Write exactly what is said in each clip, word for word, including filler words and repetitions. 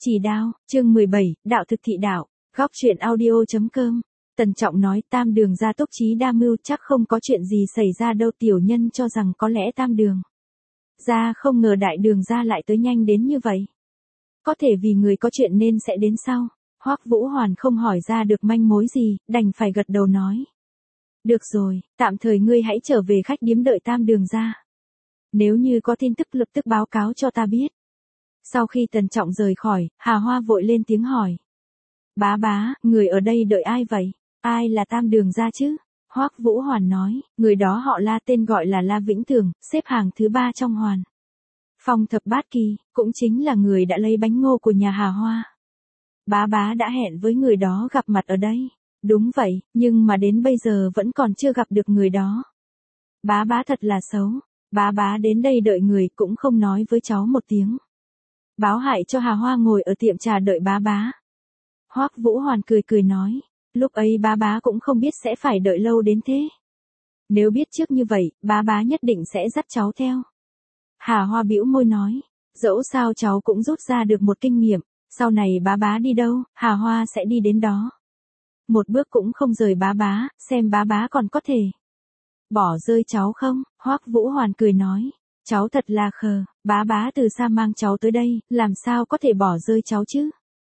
Chỉ đao, chương mười bảy, đạo thực thị đạo, góc truyện audio.com. Tần Trọng nói Tam Đường gia túc trí đa mưu, chắc không có chuyện gì xảy ra đâu. Tiểu nhân cho rằng có lẽ Tam Đường gia không ngờ Đại Đường gia lại tới nhanh đến như vậy. Có thể vì người có chuyện nên sẽ đến sau. Hoắc Vũ Hoàn không hỏi ra được manh mối gì, đành phải gật đầu nói. Được rồi, tạm thời ngươi hãy trở về khách điếm đợi Tam Đường gia. Nếu như có tin tức lập tức báo cáo cho ta biết. Sau khi Tần Trọng rời khỏi, Hà Hoa vội lên tiếng hỏi. Bá bá, người ở đây đợi ai vậy? Ai là Tam Đường gia chứ? Hoắc Vũ Hoàn nói, người đó họ La, tên gọi là La Vĩnh Thường, xếp hàng thứ ba trong Hoàn Phong thập bát kỳ, cũng chính là người đã lấy bánh ngô của nhà Hà Hoa. Bá bá đã hẹn với người đó gặp mặt ở đây. Đúng vậy, nhưng mà đến bây giờ vẫn còn chưa gặp được người đó. Bá bá thật là xấu. Bá bá đến đây đợi người cũng không nói với cháu một tiếng. Báo hại cho Hà Hoa ngồi ở tiệm trà đợi bá bá. Hoắc Vũ Hoàn cười cười nói, lúc ấy bá bá cũng không biết sẽ phải đợi lâu đến thế. Nếu biết trước như vậy, bá bá nhất định sẽ dắt cháu theo. Hà Hoa bĩu môi nói, dẫu sao cháu cũng rút ra được một kinh nghiệm, sau này bá bá đi đâu, Hà Hoa sẽ đi đến đó. Một bước cũng không rời bá bá, xem bá bá còn có thể bỏ rơi cháu không? Hoắc Vũ Hoàn cười nói, cháu thật là khờ, bá bá từ xa mang cháu tới đây, làm sao có thể bỏ rơi cháu chứ?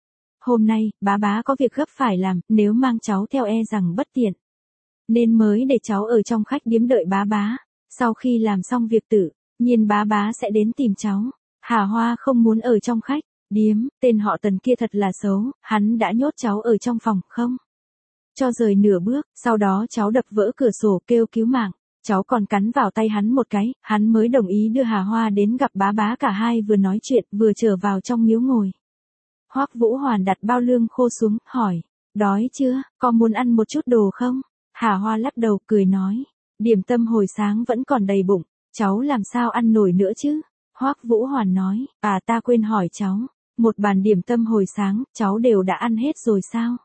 Hôm nay, bá bá có việc gấp phải làm, nếu mang cháu theo e rằng bất tiện. Nên mới để cháu ở trong khách điếm đợi bá bá. Sau khi làm xong việc tự nhiên bá bá sẽ đến tìm cháu. Hà Hoa không muốn ở trong khách điếm, tên họ Tần kia thật là xấu, hắn đã nhốt cháu ở trong phòng, không cho rời nửa bước, sau đó cháu đập vỡ cửa sổ kêu cứu mạng. Cháu còn cắn vào tay hắn một cái, hắn mới đồng ý đưa Hà Hoa đến gặp bá bá. Cả hai vừa nói chuyện, vừa trở vào trong miếu ngồi. Hoắc Vũ Hoàn đặt bao lương khô xuống, hỏi, đói chưa, có muốn ăn một chút đồ không? Hà Hoa lắc đầu, cười nói, điểm tâm hồi sáng vẫn còn đầy bụng, cháu làm sao ăn nổi nữa chứ? Hoắc Vũ Hoàn nói, à ta quên hỏi cháu, một bàn điểm tâm hồi sáng, cháu đều đã ăn hết rồi sao?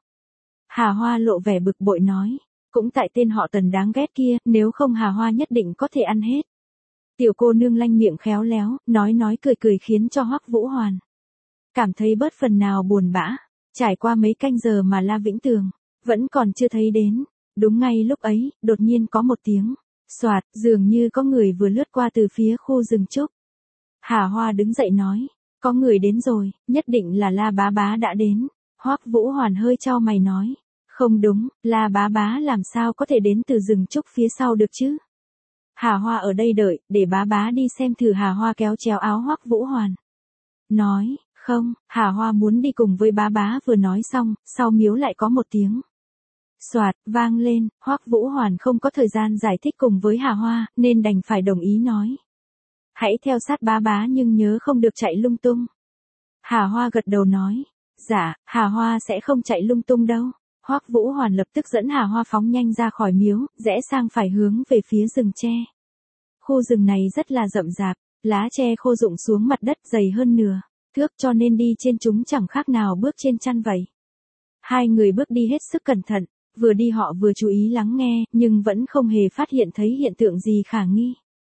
Hà Hoa lộ vẻ bực bội nói, cũng tại tên họ Tần đáng ghét kia, nếu không Hà Hoa nhất định có thể ăn hết. Tiểu cô nương lanh miệng khéo léo, nói nói cười cười khiến cho Hoắc Vũ Hoàn cảm thấy bớt phần nào buồn bã. Trải qua mấy canh giờ mà La Vĩnh Tường vẫn còn chưa thấy đến. Đúng ngay lúc ấy, đột nhiên có một tiếng xoạt, dường như có người vừa lướt qua từ phía khu rừng trúc. Hà Hoa đứng dậy nói, có người đến rồi, nhất định là La bá bá đã đến. Hoắc Vũ Hoàn hơi chau mày nói, không đúng, La bá bá làm sao có thể đến từ rừng trúc phía sau được chứ? Hà Hoa ở đây đợi, để bá bá đi xem thử. Hà Hoa kéo chéo áo Hoắc Vũ Hoàn, nói, không, Hà Hoa muốn đi cùng với bá bá. Vừa nói xong, sau miếu lại có một tiếng xoạt, vang lên. Hoắc Vũ Hoàn không có thời gian giải thích cùng với Hà Hoa, nên đành phải đồng ý nói, hãy theo sát bá bá nhưng nhớ không được chạy lung tung. Hà Hoa gật đầu nói, dạ, Hà Hoa sẽ không chạy lung tung đâu. Hoắc Vũ Hoàn lập tức dẫn Hà Hoa phóng nhanh ra khỏi miếu, rẽ sang phải hướng về phía rừng tre. Khu rừng này rất là rậm rạp, lá tre khô rụng xuống mặt đất dày hơn nửa thước, cho nên đi trên chúng chẳng khác nào bước trên chăn vậy. Hai người bước đi hết sức cẩn thận, vừa đi họ vừa chú ý lắng nghe, nhưng vẫn không hề phát hiện thấy hiện tượng gì khả nghi.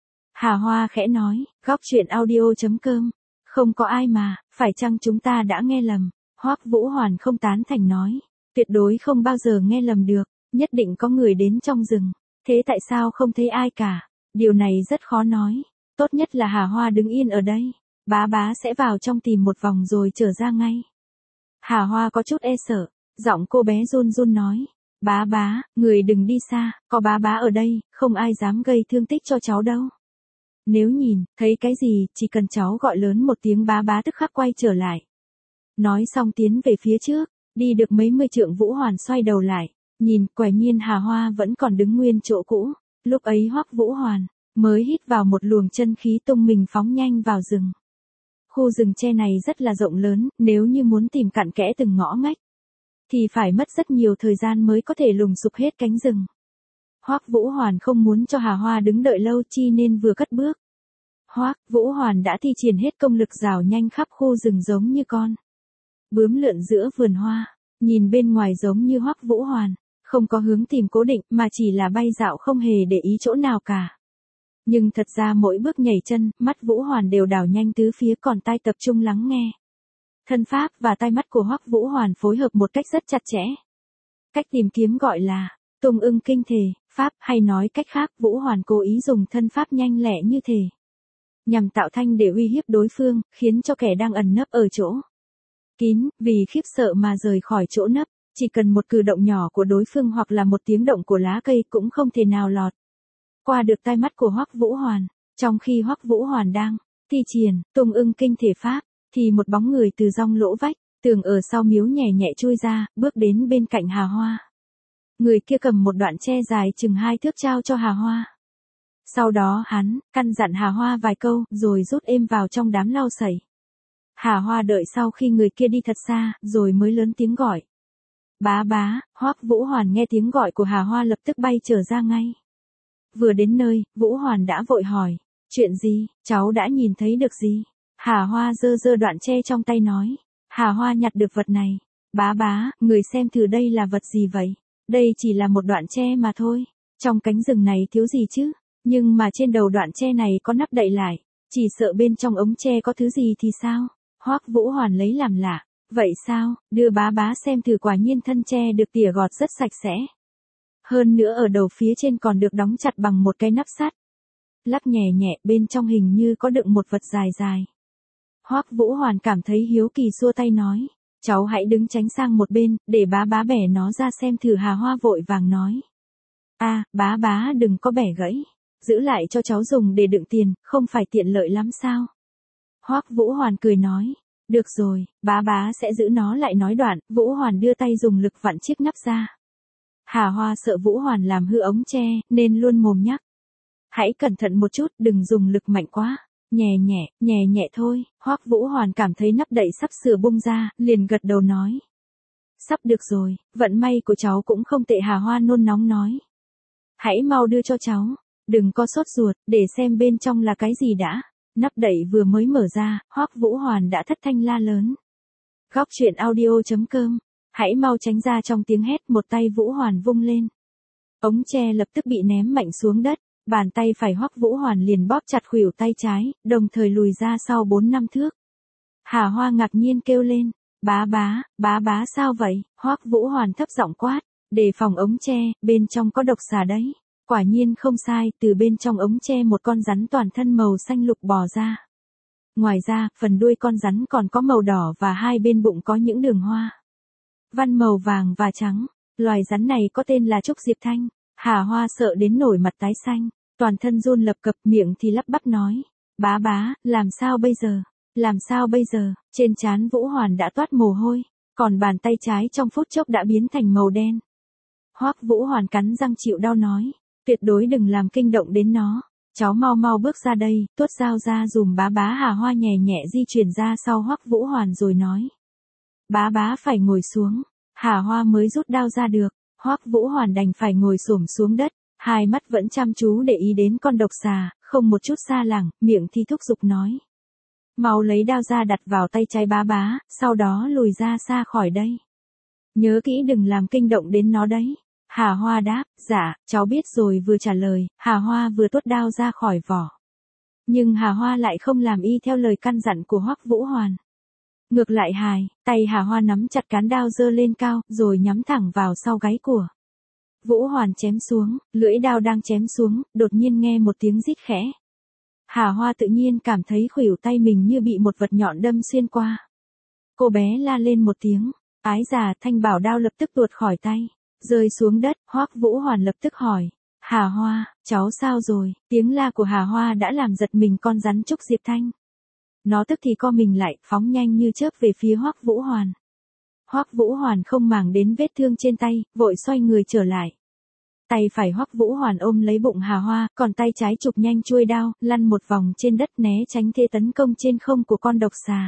Hà Hoa khẽ nói, góc truyện audio.com, không có ai mà, phải chăng chúng ta đã nghe lầm? Hoắc Vũ Hoàn không tán thành nói, tuyệt đối không bao giờ nghe lầm được, nhất định có người đến trong rừng. Thế tại sao không thấy ai cả? Điều này rất khó nói, tốt nhất là Hà Hoa đứng yên ở đây. Bá bá sẽ vào trong tìm một vòng rồi trở ra ngay. Hà Hoa có chút e sợ, giọng cô bé run run nói, bá bá, người đừng đi xa, có bá bá ở đây, không ai dám gây thương tích cho cháu đâu. Nếu nhìn, thấy cái gì, chỉ cần cháu gọi lớn một tiếng bá bá tức khắc quay trở lại. Nói xong tiến về phía trước, đi được mấy mươi trượng Vũ Hoàn xoay đầu lại, nhìn, quả nhiên Hà Hoa vẫn còn đứng nguyên chỗ cũ. Lúc ấy Hoắc Vũ Hoàn mới hít vào một luồng chân khí, tung mình phóng nhanh vào rừng. Khu rừng tre này rất là rộng lớn, nếu như muốn tìm cặn kẽ từng ngõ ngách, thì phải mất rất nhiều thời gian mới có thể lùng sục hết cánh rừng. Hoắc Vũ Hoàn không muốn cho Hà Hoa đứng đợi lâu chi nên vừa cất bước. Hoắc Vũ Hoàn đã thi triển hết công lực rảo nhanh khắp khu rừng giống như con bướm lượn giữa vườn hoa, nhìn bên ngoài giống như Hoắc Vũ Hoàn không có hướng tìm cố định mà chỉ là bay dạo không hề để ý chỗ nào cả. Nhưng thật ra mỗi bước nhảy chân, mắt Vũ Hoàn đều đảo nhanh tứ phía, còn tai tập trung lắng nghe. Thân pháp và tai mắt của Hoắc Vũ Hoàn phối hợp một cách rất chặt chẽ. Cách tìm kiếm gọi là tung ưng kinh thể, pháp, hay nói cách khác, Vũ Hoàn cố ý dùng thân pháp nhanh lẹ như thể, nhằm tạo thanh để uy hiếp đối phương, khiến cho kẻ đang ẩn nấp ở chỗ kín, vì khiếp sợ mà rời khỏi chỗ nấp, chỉ cần một cử động nhỏ của đối phương hoặc là một tiếng động của lá cây cũng không thể nào lọt qua được tai mắt của Hoắc Vũ Hoàn. Trong khi Hoắc Vũ Hoàn đang thi triển tung ưng kinh thể pháp, thì một bóng người từ rong lỗ vách tường ở sau miếu nhẹ nhẹ chui ra, bước đến bên cạnh Hà Hoa. Người kia cầm một đoạn tre dài chừng hai thước trao cho Hà Hoa. Sau đó hắn căn dặn Hà Hoa vài câu, rồi rút êm vào trong đám lau sẩy. Hà Hoa đợi sau khi người kia đi thật xa, rồi mới lớn tiếng gọi. Bá bá. Hoắc Vũ Hoàn nghe tiếng gọi của Hà Hoa lập tức bay trở ra ngay. Vừa đến nơi, Vũ Hoàn đã vội hỏi. Chuyện gì, cháu đã nhìn thấy được gì? Hà Hoa giơ giơ đoạn tre trong tay nói. Hà Hoa nhặt được vật này. Bá bá, người xem thử đây là vật gì vậy? Đây chỉ là một đoạn tre mà thôi. Trong cánh rừng này thiếu gì chứ? Nhưng mà trên đầu đoạn tre này có nắp đậy lại. Chỉ sợ bên trong ống tre có thứ gì thì sao? Hoắc Vũ Hoàn lấy làm lạ. Vậy sao, đưa bá bá xem thử, quả nhiên thân tre được tỉa gọt rất sạch sẽ. Hơn nữa ở đầu phía trên còn được đóng chặt bằng một cái nắp sắt. Lắc nhẹ nhẹ, bên trong hình như có đựng một vật dài dài. Hoắc Vũ Hoàn cảm thấy hiếu kỳ xua tay nói. Cháu hãy đứng tránh sang một bên, để bá bá bẻ nó ra xem thử. Hà Hoa vội vàng nói. À, bá bá đừng có bẻ gãy. Giữ lại cho cháu dùng để đựng tiền, không phải tiện lợi lắm sao? Hoắc Vũ Hoàn cười nói. Được rồi, bá bá sẽ giữ nó lại. Nói đoạn, Vũ Hoàn đưa tay dùng lực vặn chiếc nắp ra. Hà Hoa sợ Vũ Hoàn làm hư ống tre, nên luôn mồm nhắc. Hãy cẩn thận một chút, đừng dùng lực mạnh quá. Nhẹ nhẹ, nhẹ nhẹ thôi. Hoắc Vũ Hoàn cảm thấy nắp đậy sắp sửa bung ra, liền gật đầu nói. Sắp được rồi, vận may của cháu cũng không tệ. Hà Hoa nôn nóng nói. Hãy mau đưa cho cháu, đừng có sốt ruột, để xem bên trong là cái gì đã. Nắp đậy vừa mới mở ra, Hoắc Vũ Hoàn đã thất thanh la lớn. Góc truyện audio chấm com. Hãy mau tránh ra. Trong tiếng hét, một tay Vũ Hoàn vung lên. Ống tre lập tức bị ném mạnh xuống đất. Bàn tay phải Hoắc Vũ Hoàn liền bóp chặt khuỷu tay trái, đồng thời lùi ra sau bốn năm thước. Hà Hoa ngạc nhiên kêu lên. Bá bá, bá bá sao vậy? Hoắc Vũ Hoàn thấp giọng quát. Đề phòng ống tre, bên trong có độc xà đấy. Quả nhiên không sai, từ bên trong ống tre một con rắn toàn thân màu xanh lục bò ra. Ngoài ra, phần đuôi con rắn còn có màu đỏ và hai bên bụng có những đường hoa văn màu vàng và trắng. Loài rắn này có tên là Trúc Diệp Thanh. Hà Hoa sợ đến nổi mặt tái xanh, toàn thân run lập cập, miệng thì lắp bắp nói. Bá bá, làm sao bây giờ? Làm sao bây giờ? Trên trán Vũ Hoàn đã toát mồ hôi, còn bàn tay trái trong phút chốc đã biến thành màu đen. Hoắc Vũ Hoàn cắn răng chịu đau nói. Tuyệt đối đừng làm kinh động đến nó. Cháu mau mau bước ra đây, tuốt dao ra dùm bá bá. Hà Hoa nhẹ nhẹ di chuyển ra sau Hoắc Vũ Hoàn rồi nói. Bá bá phải ngồi xuống. Hà Hoa mới rút đao ra được. Hoắc Vũ Hoàn đành phải ngồi xổm xuống đất, hai mắt vẫn chăm chú để ý đến con độc xà, không một chút xa lẳng, miệng thì thúc giục nói. Mau lấy đao ra đặt vào tay trái bá bá, sau đó lùi ra xa khỏi đây. Nhớ kỹ đừng làm kinh động đến nó đấy. Hà Hoa đáp. Dạ, cháu biết rồi. Vừa trả lời, Hà Hoa vừa tuốt đao ra khỏi vỏ. Nhưng Hà Hoa lại không làm y theo lời căn dặn của Hoắc Vũ Hoàn. Ngược lại hài, tay Hà Hoa nắm chặt cán đao giơ lên cao, rồi nhắm thẳng vào sau gáy của Vũ Hoàn chém xuống. Lưỡi đao đang chém xuống, đột nhiên nghe một tiếng rít khẽ. Hà Hoa tự nhiên cảm thấy khuỷu tay mình như bị một vật nhọn đâm xuyên qua. Cô bé la lên một tiếng. Ái già, thanh bảo đao lập tức tuột khỏi tay, rơi xuống đất. Hoắc Vũ Hoàn lập tức hỏi. Hà Hoa, cháu sao rồi? Tiếng la của Hà Hoa đã làm giật mình con rắn Trúc Diệp Thanh. Nó tức thì co mình lại, phóng nhanh như chớp về phía Hoắc Vũ Hoàn. Hoắc Vũ Hoàn không màng đến vết thương trên tay, vội xoay người trở lại. Tay phải Hoắc Vũ Hoàn ôm lấy bụng Hà Hoa, còn tay trái chụp nhanh chuôi đao, lăn một vòng trên đất né tránh thế tấn công trên không của con độc xà.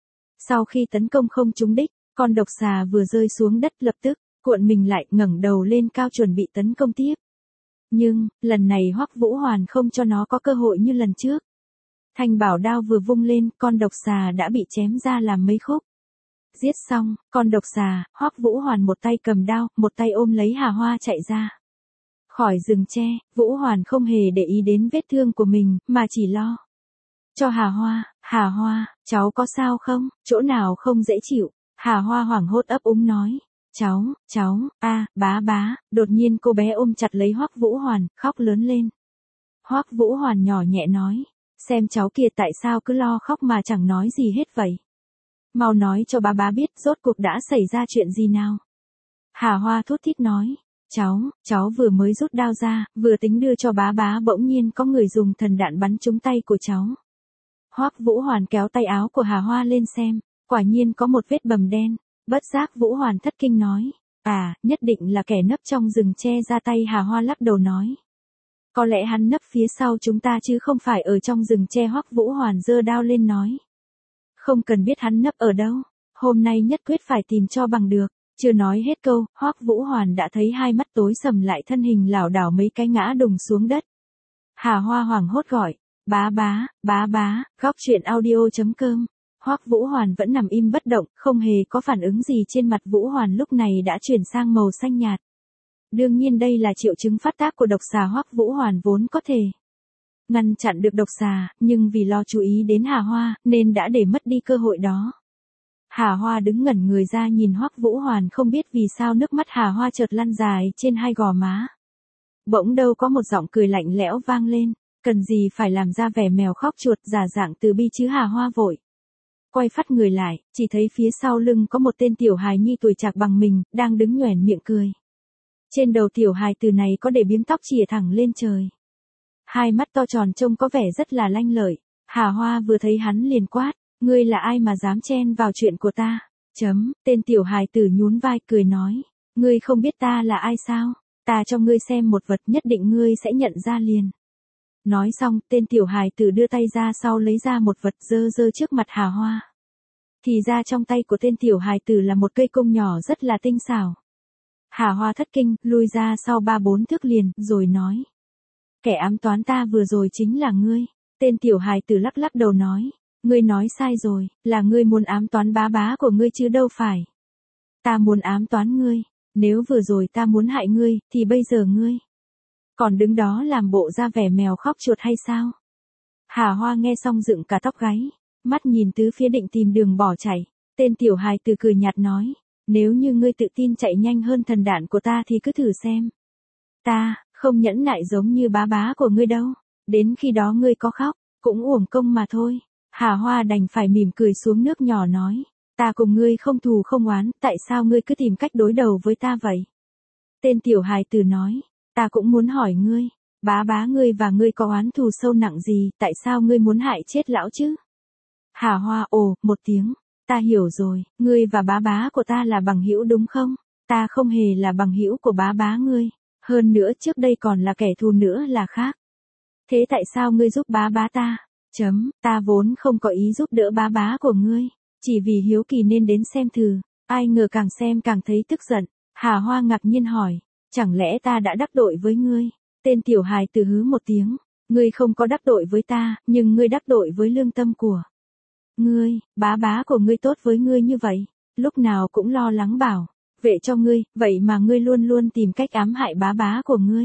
Sau khi tấn công không trúng đích, con độc xà vừa rơi xuống đất lập tức cuộn mình lại, ngẩng đầu lên cao chuẩn bị tấn công tiếp. Nhưng, lần này Hoắc Vũ Hoàn không cho nó có cơ hội như lần trước. Thanh bảo đao vừa vung lên, con độc xà đã bị chém ra làm mấy khúc. Giết xong, con độc xà, Hoắc Vũ Hoàn một tay cầm đao, một tay ôm lấy Hà Hoa chạy ra khỏi rừng tre. Vũ Hoàn không hề để ý đến vết thương của mình, mà chỉ lo cho Hà Hoa, Hà Hoa, cháu có sao không, chỗ nào không dễ chịu, Hà Hoa hoảng hốt ấp úng nói. Cháu, cháu, a, bá bá, đột nhiên cô bé ôm chặt lấy Hoắc Vũ Hoàn, khóc lớn lên. Hoắc Vũ Hoàn nhỏ nhẹ nói, xem cháu kia tại sao cứ lo khóc mà chẳng nói gì hết vậy. Mau nói cho bá bá biết rốt cuộc đã xảy ra chuyện gì nào. Hà Hoa thút thít nói, cháu, cháu vừa mới rút đao ra, vừa tính đưa cho bá bá bỗng nhiên có người dùng thần đạn bắn trúng tay của cháu. Hoắc Vũ Hoàn kéo tay áo của Hà Hoa lên xem, quả nhiên có một vết bầm đen, bất giác Vũ Hoàn thất kinh nói, à, nhất định là kẻ nấp trong rừng che ra tay. Hà Hoa lắc đầu nói. Có lẽ hắn nấp phía sau chúng ta chứ không phải ở trong rừng tre. Hoắc Vũ Hoàn giơ đao lên nói. Không cần biết hắn nấp ở đâu, hôm nay nhất quyết phải tìm cho bằng được. Chưa nói hết câu, Hoắc Vũ Hoàn đã thấy hai mắt tối sầm lại, thân hình lảo đảo mấy cái ngã đùng xuống đất. Hà Hoa hoảng hốt gọi, bá bá, bá bá, góc truyện audio chấm com. Hoắc Vũ Hoàn vẫn nằm im bất động, không hề có phản ứng gì. Trên mặt Vũ Hoàn lúc này đã chuyển sang màu xanh nhạt. Đương nhiên đây là triệu chứng phát tác của độc xà. Hoắc Vũ Hoàn vốn có thể ngăn chặn được độc xà, nhưng vì lo chú ý đến Hà Hoa, nên đã để mất đi cơ hội đó. Hà Hoa đứng ngẩn người ra nhìn Hoắc Vũ Hoàn, không biết vì sao nước mắt Hà Hoa chợt lăn dài trên hai gò má. Bỗng đâu có một giọng cười lạnh lẽo vang lên, cần gì phải làm ra vẻ mèo khóc chuột giả dạng từ bi chứ. Hà Hoa vội quay phắt người lại, chỉ thấy phía sau lưng có một tên tiểu hài nhi tuổi trạc bằng mình, đang đứng nhoẻn miệng cười. Trên đầu tiểu hài từ này có để biếm tóc chìa thẳng lên trời. Hai mắt to tròn trông có vẻ rất là lanh lợi. Hà Hoa vừa thấy hắn liền quát, ngươi là ai mà dám chen vào chuyện của ta? Chấm, tên tiểu hài tử nhún vai cười nói, ngươi không biết ta là ai sao? Ta cho ngươi xem một vật nhất định ngươi sẽ nhận ra liền. Nói xong, tên tiểu hài tử đưa tay ra sau lấy ra một vật dơ dơ trước mặt Hà Hoa. Thì ra trong tay của tên tiểu hài tử là một cây cung nhỏ rất là tinh xảo. Hà Hoa thất kinh, lui ra sau ba bốn thước liền, rồi nói. Kẻ ám toán ta vừa rồi chính là ngươi. Tên tiểu hài tử lắc lắc đầu nói, ngươi nói sai rồi, là ngươi muốn ám toán bá bá của ngươi chứ đâu phải. Ta muốn ám toán ngươi, nếu vừa rồi ta muốn hại ngươi, thì bây giờ ngươi còn đứng đó làm bộ ra vẻ mèo khóc chuột hay sao? Hà Hoa nghe xong dựng cả tóc gáy, mắt nhìn tứ phía định tìm đường bỏ chạy. Tên tiểu hài tử cười nhạt nói, nếu như ngươi tự tin chạy nhanh hơn thần đạn của ta thì cứ thử xem. Ta không nhẫn nại giống như bá bá của ngươi đâu, đến khi đó ngươi có khóc, cũng uổng công mà thôi. Hà Hoa đành phải mỉm cười xuống nước nhỏ nói, ta cùng ngươi không thù không oán, tại sao ngươi cứ tìm cách đối đầu với ta vậy? Tên tiểu hài tử nói, ta cũng muốn hỏi ngươi, bá bá ngươi và ngươi có oán thù sâu nặng gì, tại sao ngươi muốn hại chết lão chứ? Hà Hoa ồ, một tiếng, ta hiểu rồi, ngươi và bá bá của ta là bằng hữu đúng không? Ta không hề là bằng hữu của bá bá ngươi, hơn nữa trước đây còn là kẻ thù nữa là khác. Thế tại sao ngươi giúp bá bá ta? Chấm, ta vốn không có ý giúp đỡ bá bá của ngươi, chỉ vì hiếu kỳ nên đến xem thử. Ai ngờ càng xem càng thấy tức giận. Hà Hoa ngạc nhiên hỏi, chẳng lẽ ta đã đắc tội với ngươi? Tên tiểu hài tử hứ một tiếng, ngươi không có đắc tội với ta, nhưng ngươi đắc tội với lương tâm của ngươi. Bá bá của ngươi tốt với ngươi như vậy, lúc nào cũng lo lắng bảo vệ cho ngươi, vậy mà ngươi luôn luôn tìm cách ám hại bá bá của ngươi.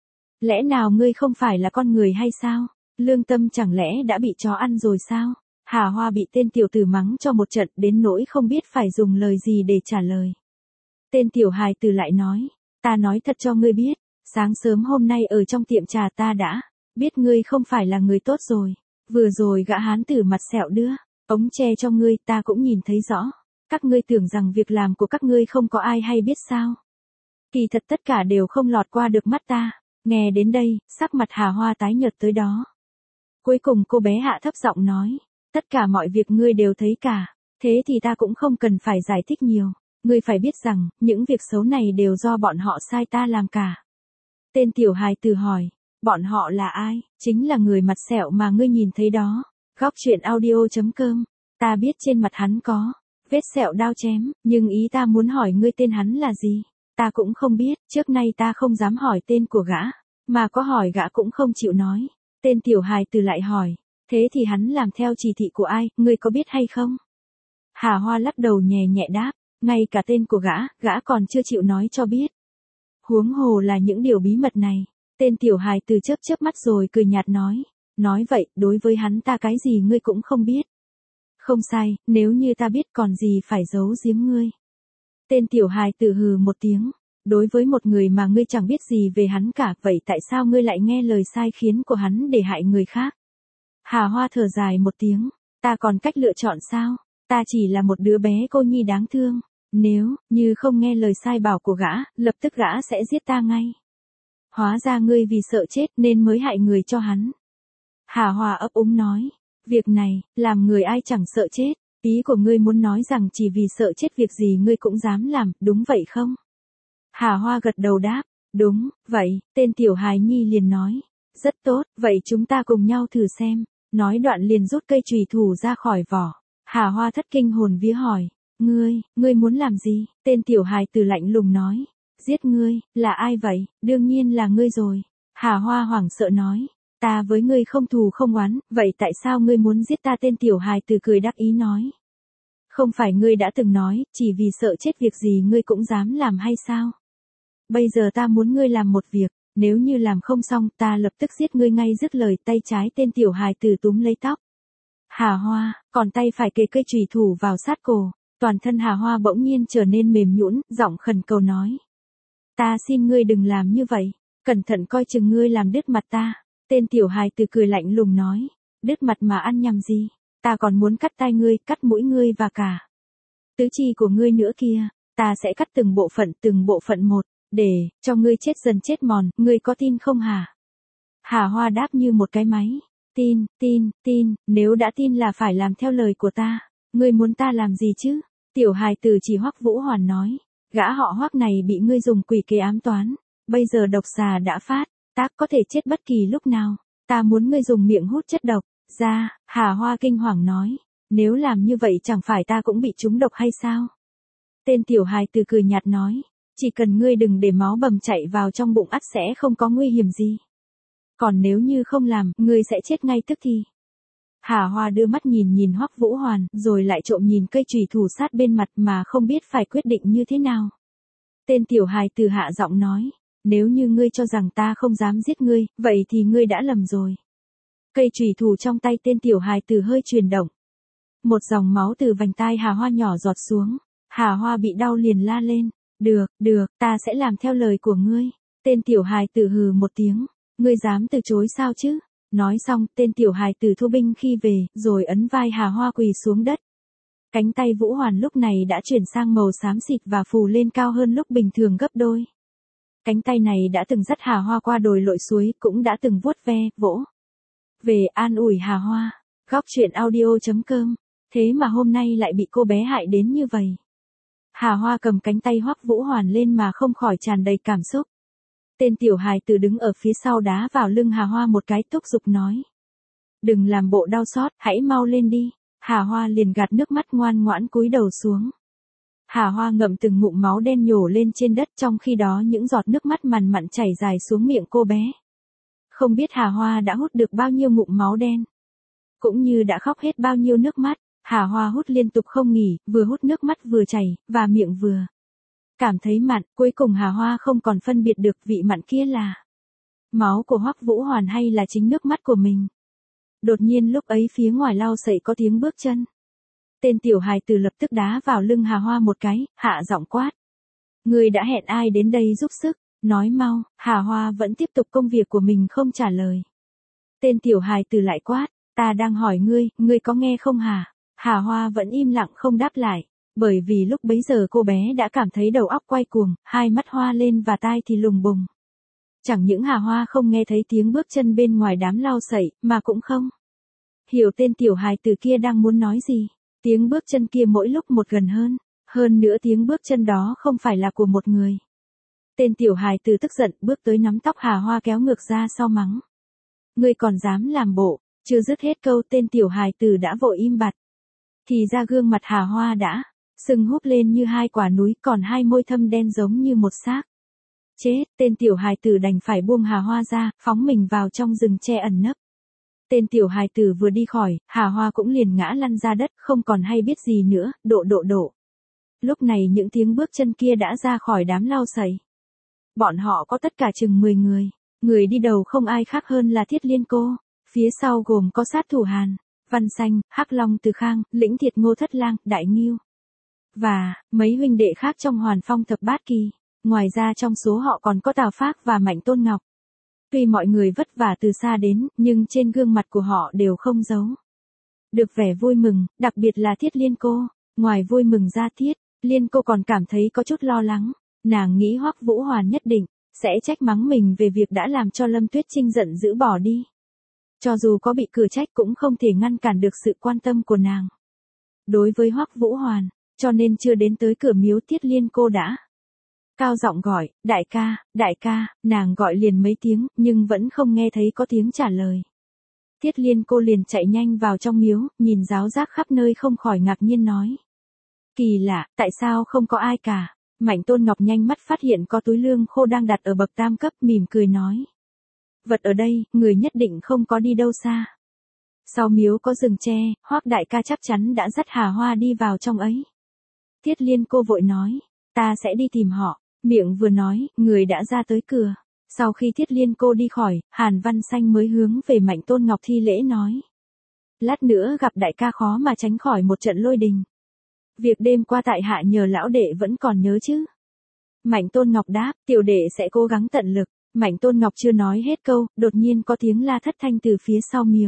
Lẽ nào ngươi không phải là con người hay sao? Lương tâm chẳng lẽ đã bị chó ăn rồi sao? Hà Hoa bị tên tiểu tử mắng cho một trận đến nỗi không biết phải dùng lời gì để trả lời. Tên tiểu hài tử lại nói, ta nói thật cho ngươi biết, sáng sớm hôm nay ở trong tiệm trà ta đã biết ngươi không phải là người tốt rồi. Vừa rồi gã hán tử mặt sẹo đưa ống tre cho ngươi, ta cũng nhìn thấy rõ. Các ngươi tưởng rằng việc làm của các ngươi không có ai hay biết sao? Kỳ thật tất cả đều không lọt qua được mắt ta. Nghe đến đây, sắc mặt Hà Hoa tái nhợt tới đó. Cuối cùng cô bé hạ thấp giọng nói, tất cả mọi việc ngươi đều thấy cả, thế thì ta cũng không cần phải giải thích nhiều. Ngươi phải biết rằng, những việc xấu này đều do bọn họ sai ta làm cả. Tên tiểu hài tử hỏi, bọn họ là ai? Chính là người mặt sẹo mà ngươi nhìn thấy đó. Góc truyện audio chấm com. Ta biết trên mặt hắn có vết sẹo đao chém, nhưng ý ta muốn hỏi ngươi tên hắn là gì? Ta cũng không biết, trước nay ta không dám hỏi tên của gã, mà có hỏi gã cũng không chịu nói. Tên tiểu hài tử lại hỏi, thế thì hắn làm theo chỉ thị của ai, ngươi có biết hay không? Hà Hoa lắc đầu nhẹ nhẹ đáp, ngay cả tên của gã, gã còn chưa chịu nói cho biết. Huống hồ là những điều bí mật này. Tên tiểu hài tử chớp chớp mắt rồi cười nhạt nói, Nói vậy, đối với hắn ta cái gì ngươi cũng không biết. Không sai, nếu như ta biết còn gì phải giấu giếm ngươi. Tên tiểu hài tử hừ một tiếng. Đối với một người mà ngươi chẳng biết gì về hắn cả, vậy tại sao ngươi lại nghe lời sai khiến của hắn để hại người khác? Hà Hoa thở dài một tiếng. Ta còn cách lựa chọn sao? Ta chỉ là một đứa bé cô nhi đáng thương. Nếu như không nghe lời sai bảo của gã, lập tức gã sẽ giết ta ngay. Hóa ra ngươi vì sợ chết nên mới hại người cho hắn. Hà Hoa ấp úng nói. Việc này, làm người ai chẳng sợ chết. Ý của ngươi muốn nói rằng chỉ vì sợ chết việc gì ngươi cũng dám làm, đúng vậy không? Hà Hoa gật đầu đáp. Đúng, vậy, tên tiểu hài nhi liền nói. Rất tốt, vậy chúng ta cùng nhau thử xem. Nói đoạn liền rút cây chùy thủ ra khỏi vỏ. Hà Hoa thất kinh hồn vía hỏi. Ngươi, ngươi muốn làm gì? Tên tiểu hài tử lạnh lùng nói. Giết ngươi, là ai vậy? Đương nhiên là ngươi rồi. Hà Hoa hoảng sợ nói. Ta với ngươi không thù không oán, vậy tại sao ngươi muốn giết ta? Tên tiểu hài tử cười đắc ý nói. Không phải ngươi đã từng nói, chỉ vì sợ chết việc gì ngươi cũng dám làm hay sao? Bây giờ ta muốn ngươi làm một việc, nếu như làm không xong ta lập tức giết ngươi ngay. Dứt lời tay trái tên tiểu hài tử túm lấy tóc Hà Hoa, còn tay phải kề cây chùy thủ vào sát cổ. Toàn thân Hà Hoa bỗng nhiên trở nên mềm nhũn, giọng khẩn cầu nói. Ta xin ngươi đừng làm như vậy, cẩn thận coi chừng ngươi làm đứt mặt ta. Tên tiểu hài tử cười lạnh lùng nói. Đứt mặt mà ăn nhầm gì? Ta còn muốn cắt tai ngươi, cắt mũi ngươi và cả tứ chi của ngươi nữa kia. Ta sẽ cắt từng bộ phận từng bộ phận một, để cho ngươi chết dần chết mòn, ngươi có tin không hả? Hà Hoa đáp như một cái máy. Tin, tin, tin, nếu đã tin là phải làm theo lời của ta. Ngươi muốn ta làm gì chứ? Tiểu hài tử chỉ Hoắc Vũ Hoàn nói. Gã họ Hoắc này bị ngươi dùng quỷ kế ám toán. Bây giờ độc xà đã phát, tác có thể chết bất kỳ lúc nào. Ta muốn ngươi dùng miệng hút chất độc ra. Hà Hoa kinh hoàng nói. Nếu làm như vậy chẳng phải ta cũng bị trúng độc hay sao? Tên tiểu hài tử cười nhạt nói. Chỉ cần ngươi đừng để máu bầm chạy vào trong bụng ắt sẽ không có nguy hiểm gì. Còn nếu như không làm, ngươi sẽ chết ngay tức thì. Hà Hoa đưa mắt nhìn nhìn Hoắc Vũ Hoàn, rồi lại trộm nhìn cây chùy thủ sát bên mặt mà không biết phải quyết định như thế nào. Tên tiểu hài tử hạ giọng nói. Nếu như ngươi cho rằng ta không dám giết ngươi, vậy thì ngươi đã lầm rồi. Cây chùy thủ trong tay tên tiểu hài tử hơi chuyển động. Một dòng máu từ vành tai Hà Hoa nhỏ giọt xuống. Hà Hoa bị đau liền la lên. Được, được, ta sẽ làm theo lời của ngươi. Tên tiểu hài tử hừ một tiếng. Ngươi dám từ chối sao chứ? Nói xong, tên tiểu hài tử thu binh khi về, rồi ấn vai Hà Hoa quỳ xuống đất. Cánh tay Vũ Hoàn lúc này đã chuyển sang màu xám xịt và phù lên cao hơn lúc bình thường gấp đôi. Cánh tay này đã từng dắt Hà Hoa qua đồi lội suối, cũng đã từng vuốt ve, vỗ về an ủi Hà Hoa. Góc truyện audio chấm com. Thế mà hôm nay lại bị cô bé hại đến như vậy. Hà Hoa cầm cánh tay Hoắc Vũ Hoàn lên mà không khỏi tràn đầy cảm xúc. Tên tiểu hài tử đứng ở phía sau đá vào lưng Hà Hoa một cái, thúc giục nói. Đừng làm bộ đau xót, hãy mau lên đi. Hà Hoa liền gạt nước mắt ngoan ngoãn cúi đầu xuống. Hà Hoa ngậm từng ngụm máu đen nhổ lên trên đất, trong khi đó những giọt nước mắt mằn mặn chảy dài xuống miệng cô bé. Không biết Hà Hoa đã hút được bao nhiêu ngụm máu đen. Cũng như đã khóc hết bao nhiêu nước mắt. Hà Hoa hút liên tục không nghỉ, vừa hút nước mắt vừa chảy, và miệng vừa cảm thấy mặn. Cuối cùng Hà Hoa không còn phân biệt được vị mặn kia là máu của Hoắc Vũ Hoàn hay là chính nước mắt của mình. Đột nhiên lúc ấy phía ngoài lau sậy có tiếng bước chân. Tên tiểu hài tử lập tức đá vào lưng Hà Hoa một cái, hạ giọng quát. Người đã hẹn ai đến đây giúp sức? Nói mau. Hà Hoa vẫn tiếp tục công việc của mình không trả lời. Tên tiểu hài tử lại quát. Ta đang hỏi ngươi, ngươi có nghe không hả? Hà Hoa vẫn im lặng không đáp lại. Bởi vì lúc bấy giờ cô bé đã cảm thấy đầu óc quay cuồng, hai mắt hoa lên và tai thì lùng bùng. Chẳng những Hà Hoa không nghe thấy tiếng bước chân bên ngoài đám lau sậy, mà cũng không hiểu tên tiểu hài tử kia đang muốn nói gì. Tiếng bước chân kia mỗi lúc một gần hơn. Hơn nữa tiếng bước chân đó không phải là của một người. Tên tiểu hài tử tức giận bước tới nắm tóc Hà Hoa kéo ngược ra sau mắng. Ngươi còn dám làm bộ. Chưa dứt hết câu tên tiểu hài tử đã vội im bặt. Thì ra gương mặt Hà Hoa đã sưng húp lên như hai quả núi, còn hai môi thâm đen giống như một xác chết. Tên tiểu hài tử đành phải buông Hà Hoa ra, phóng mình vào trong rừng tre ẩn nấp. Tên tiểu hài tử vừa đi khỏi, Hà Hoa cũng liền ngã lăn ra đất, không còn hay biết gì nữa. Độ độ độ. Lúc này những tiếng bước chân kia đã ra khỏi đám lau sậy. Bọn họ có tất cả chừng mười người. Người đi đầu không ai khác hơn là Thiết Liên cô. Phía sau gồm có sát thủ Hàn, Văn Xanh, Hắc Long Từ Khang, Lĩnh Thiệt Ngô Thất Lang, Đại Ngưu và mấy huynh đệ khác trong Hoàn Phong thập bát kỳ. Ngoài ra trong số họ còn có Tào Phác và Mạnh Tôn Ngọc. Tuy mọi người vất vả từ xa đến, nhưng trên gương mặt của họ đều không giấu được vẻ vui mừng, đặc biệt là Thiết Liên cô. Ngoài vui mừng ra, Thiết Liên cô còn cảm thấy có chút lo lắng. Nàng nghĩ Hoắc Vũ Hoàn nhất định sẽ trách mắng mình về việc đã làm cho Lâm Tuyết Trinh giận dữ bỏ đi. Cho dù có bị cửa trách cũng không thể ngăn cản được sự quan tâm của nàng đối với Hoắc Vũ Hoàn, cho nên chưa đến tới cửa miếu Thiết Liên cô đã cao giọng gọi, đại ca, đại ca. Nàng gọi liền mấy tiếng, nhưng vẫn không nghe thấy có tiếng trả lời. Thiết Liên cô liền chạy nhanh vào trong miếu, nhìn ráo rác khắp nơi không khỏi ngạc nhiên nói. Kỳ lạ, tại sao không có ai cả? Mạnh Tôn Ngọc nhanh mắt phát hiện có túi lương khô đang đặt ở bậc tam cấp, mỉm cười nói. Vật ở đây, người nhất định không có đi đâu xa. Sau miếu có rừng tre, Hoắc đại ca chắc chắn đã dắt Hà Hoa đi vào trong ấy. Thiết Liên cô vội nói, ta sẽ đi tìm họ. Miệng vừa nói, người đã ra tới cửa. Sau khi Thiết Liên cô đi khỏi, Hàn Văn Xanh mới hướng về Mạnh Tôn Ngọc thi lễ nói. Lát nữa gặp đại ca khó mà tránh khỏi một trận lôi đình. Việc đêm qua tại hạ nhờ lão đệ vẫn còn nhớ chứ? Mạnh Tôn Ngọc đáp, tiểu đệ sẽ cố gắng tận lực. Mạnh Tôn Ngọc chưa nói hết câu, đột nhiên có tiếng la thất thanh từ phía sau miếu.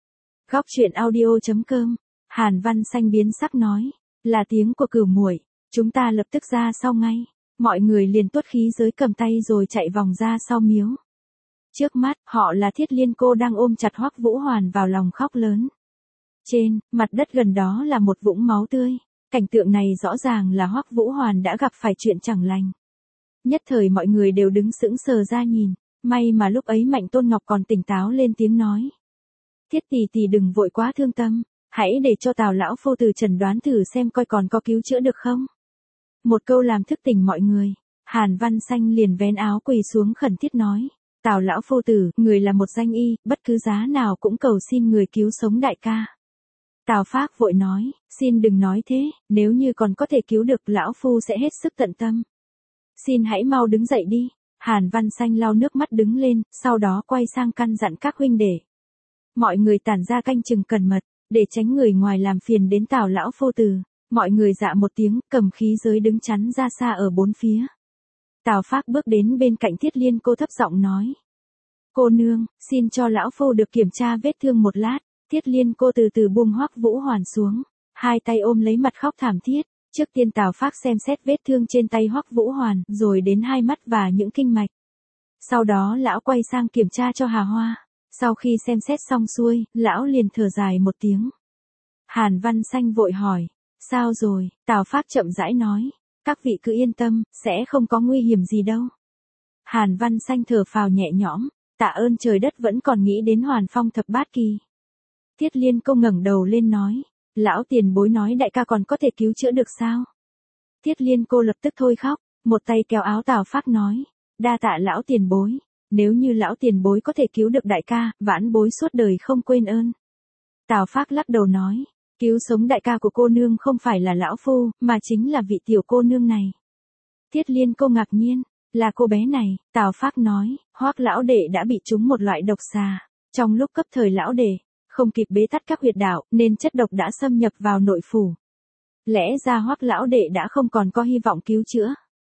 Góc truyện audio chấm com. Hàn Văn Xanh biến sắc nói, là tiếng của Cửu muội, chúng ta lập tức ra sau ngay. Mọi người liền tuốt khí giới cầm tay rồi chạy vòng ra sau miếu. Trước mắt, họ là Thiết Liên cô đang ôm chặt Hoắc Vũ Hoàn vào lòng khóc lớn. Trên mặt đất gần đó là một vũng máu tươi. Cảnh tượng này rõ ràng là Hoắc Vũ Hoàn đã gặp phải chuyện chẳng lành. Nhất thời mọi người đều đứng sững sờ ra nhìn. May mà lúc ấy Mạnh Tôn Ngọc còn tỉnh táo lên tiếng nói. Thiết tỷ tỷ đừng vội quá thương tâm. Hãy để cho Tào lão phu tử chẩn đoán thử xem coi còn có cứu chữa được không. Một câu làm thức tỉnh mọi người. Hàn Văn Xanh liền vén áo quỳ xuống khẩn thiết nói. Tào lão phu tử, người là một danh y, bất cứ giá nào cũng cầu xin người cứu sống đại ca. Tào Phác vội nói, xin đừng nói thế, nếu như còn có thể cứu được lão phu sẽ hết sức tận tâm. Xin hãy mau đứng dậy đi. Hàn Văn Xanh lau nước mắt đứng lên, sau đó quay sang căn dặn các huynh đệ. Mọi người tản ra canh chừng cẩn mật, để tránh người ngoài làm phiền đến Tào lão phu tử. Mọi người dạ một tiếng, cầm khí giới đứng chắn ra xa ở bốn phía. Tào Phác bước đến bên cạnh Thiết Liên cô thấp giọng nói. Cô nương, xin cho lão phu được kiểm tra vết thương một lát. Thiết Liên cô từ từ buông Hoắc Vũ Hoàn xuống. Hai tay ôm lấy mặt khóc thảm thiết. Trước tiên Tào Phác xem xét vết thương trên tay Hoắc Vũ Hoàn, rồi đến hai mắt và những kinh mạch. Sau đó lão quay sang kiểm tra cho Hà Hoa. Sau khi xem xét xong xuôi, lão liền thở dài một tiếng. Hàn Văn Xanh vội hỏi. Sao rồi? Tào Phác chậm rãi nói. Các vị cứ yên tâm, sẽ không có nguy hiểm gì đâu. Hàn Văn Xanh thở phào nhẹ nhõm. Tạ ơn trời đất vẫn còn nghĩ đến Hoàn Phong thập bát kỳ. Thiết Liên cô ngẩng đầu lên nói. Lão tiền bối nói đại ca còn có thể cứu chữa được sao? Thiết Liên cô lập tức thôi khóc. Một tay kéo áo Tào Phác nói. Đa tạ lão tiền bối. Nếu như lão tiền bối có thể cứu được đại ca, vãn bối suốt đời không quên ơn. Tào Phác lắc đầu nói. Cứu sống đại ca của cô nương không phải là lão phu, mà chính là vị tiểu cô nương này. Thiết Liên cô ngạc nhiên, là cô bé này. Tào Phác nói, Hoắc lão đệ đã bị trúng một loại độc xà. Trong lúc cấp thời lão đệ, không kịp bế tắt các huyệt đạo, nên chất độc đã xâm nhập vào nội phủ. Lẽ ra Hoắc lão đệ đã không còn có hy vọng cứu chữa.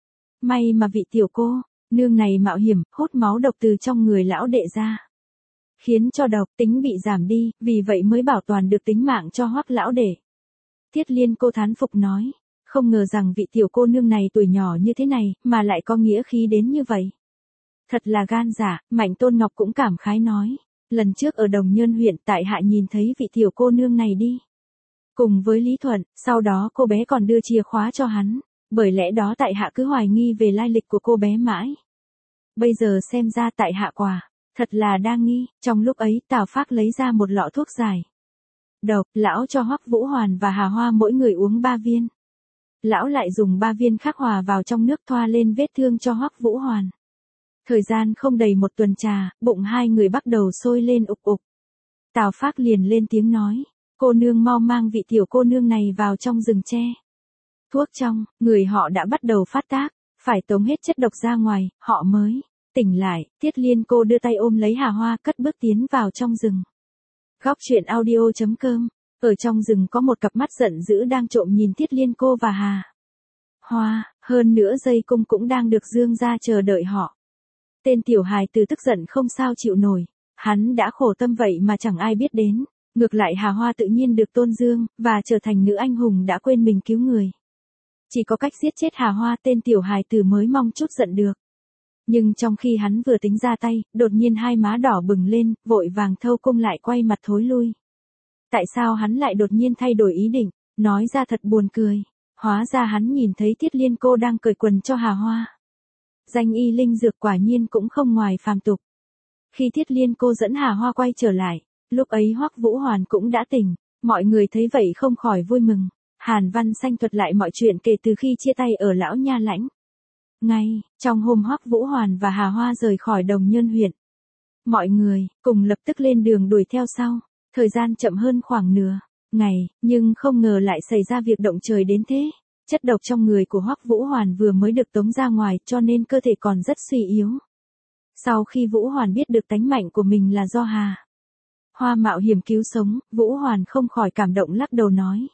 May mà vị tiểu cô nương này mạo hiểm, hút máu độc từ trong người lão đệ ra. Khiến cho độc tính bị giảm đi, vì vậy mới bảo toàn được tính mạng cho Hoắc lão đệ. Thiết Liên cô thán phục nói, không ngờ rằng vị tiểu cô nương này tuổi nhỏ như thế này, mà lại có nghĩa khí đến như vậy. Thật là gan dạ. Mạnh Tôn Ngọc cũng cảm khái nói, lần trước ở Đồng Nhơn huyện tại hạ nhìn thấy vị tiểu cô nương này đi cùng với Lý Thuận, sau đó cô bé còn đưa chìa khóa cho hắn, bởi lẽ đó tại hạ cứ hoài nghi về lai lịch của cô bé mãi. Bây giờ xem ra tại hạ quả thật là đa nghi. Trong lúc ấy Tào Phác lấy ra một lọ thuốc giải độc, lão cho Hoắc Vũ Hoàn và Hà Hoa mỗi người uống ba viên. Lão lại dùng ba viên khác hòa vào trong nước thoa lên vết thương cho Hoắc Vũ Hoàn. Thời gian không đầy một tuần trà, bụng hai người bắt đầu sôi lên ục ục. Tào Phác liền lên tiếng nói, cô nương mau mang vị tiểu cô nương này vào trong rừng tre. Thuốc trong người họ đã bắt đầu phát tác, phải tống hết chất độc ra ngoài, họ mới tỉnh lại. Thiết Liên cô đưa tay ôm lấy Hà Hoa cất bước tiến vào trong rừng. Góc truyện audio chấm com. Ở trong rừng có một cặp mắt giận dữ đang trộm nhìn Thiết Liên cô và Hà Hoa, hơn nữa dây cung cũng đang được dương ra chờ đợi họ. Tên tiểu hài từ tức giận không sao chịu nổi, hắn đã khổ tâm vậy mà chẳng ai biết đến, ngược lại Hà Hoa tự nhiên được tôn dương, và trở thành nữ anh hùng đã quên mình cứu người. Chỉ có cách giết chết Hà Hoa tên tiểu hài từ mới mong chút giận được. Nhưng trong khi hắn vừa tính ra tay, đột nhiên hai má đỏ bừng lên, vội vàng thâu cung lại quay mặt thối lui. Tại sao hắn lại đột nhiên thay đổi ý định, nói ra thật buồn cười. Hóa ra hắn nhìn thấy Thiết Liên cô đang cởi quần cho Hà Hoa. Danh y linh dược quả nhiên cũng không ngoài phàm tục. Khi Thiết Liên cô dẫn Hà Hoa quay trở lại, lúc ấy Hoắc Vũ Hoàn cũng đã tỉnh, mọi người thấy vậy không khỏi vui mừng. Hàn Văn Xanh thuật lại mọi chuyện kể từ khi chia tay ở Lão Nha Lãnh. Ngay, trong hôm Hoắc Vũ Hoàn và Hà Hoa rời khỏi Đồng Nhơn huyện, mọi người cùng lập tức lên đường đuổi theo sau, thời gian chậm hơn khoảng nửa ngày, nhưng không ngờ lại xảy ra việc động trời đến thế. Chất độc trong người của Hoắc Vũ Hoàn vừa mới được tống ra ngoài cho nên cơ thể còn rất suy yếu. Sau khi Vũ Hoàn biết được tánh mạnh của mình là do Hà Hoa mạo hiểm cứu sống, Vũ Hoàn không khỏi cảm động lắc đầu nói.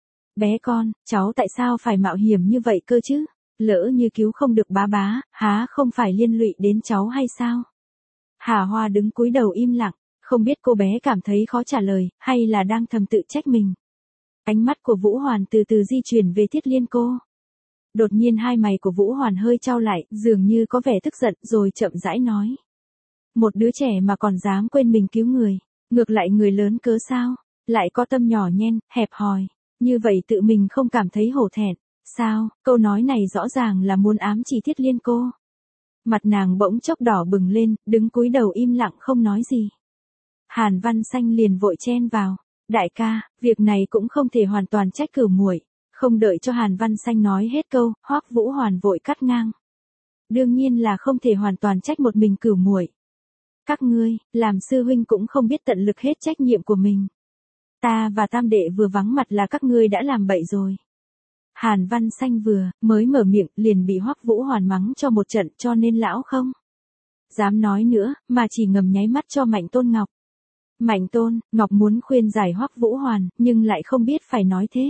Bé con, cháu tại sao phải mạo hiểm như vậy cơ chứ? Lỡ như cứu không được bá bá, há không phải liên lụy đến cháu hay sao? Hà Hoa đứng cúi đầu im lặng, không biết cô bé cảm thấy khó trả lời, hay là đang thầm tự trách mình. Ánh mắt của Vũ Hoàn từ từ di chuyển về Thiết Liên cô. Đột nhiên hai mày của Vũ Hoàn hơi chau lại, dường như có vẻ tức giận, rồi chậm rãi nói. Một đứa trẻ mà còn dám quên mình cứu người, ngược lại người lớn cớ sao, lại có tâm nhỏ nhen, hẹp hòi, như vậy tự mình không cảm thấy hổ thẹn. Sao, câu nói này rõ ràng là muốn ám chỉ Thiết Liên cô. Mặt nàng bỗng chốc đỏ bừng lên, đứng cúi đầu im lặng không nói gì. Hàn Văn Xanh liền vội chen vào. Đại ca, việc này cũng không thể hoàn toàn trách Cửu muội. Không đợi cho Hàn Văn Xanh nói hết câu, Hoắc Vũ Hoàn vội cắt ngang. Đương nhiên là không thể hoàn toàn trách một mình Cửu muội. Các ngươi, làm sư huynh cũng không biết tận lực hết trách nhiệm của mình. Ta và tam đệ vừa vắng mặt là các ngươi đã làm bậy rồi. Hàn Văn Xanh vừa mới mở miệng liền bị Hoắc Vũ Hoàn mắng cho một trận, cho nên lão không dám nói nữa, mà chỉ ngầm nháy mắt cho Mạnh Tôn Ngọc. Mạnh Tôn Ngọc muốn khuyên giải Hoắc Vũ Hoàn, nhưng lại không biết phải nói thế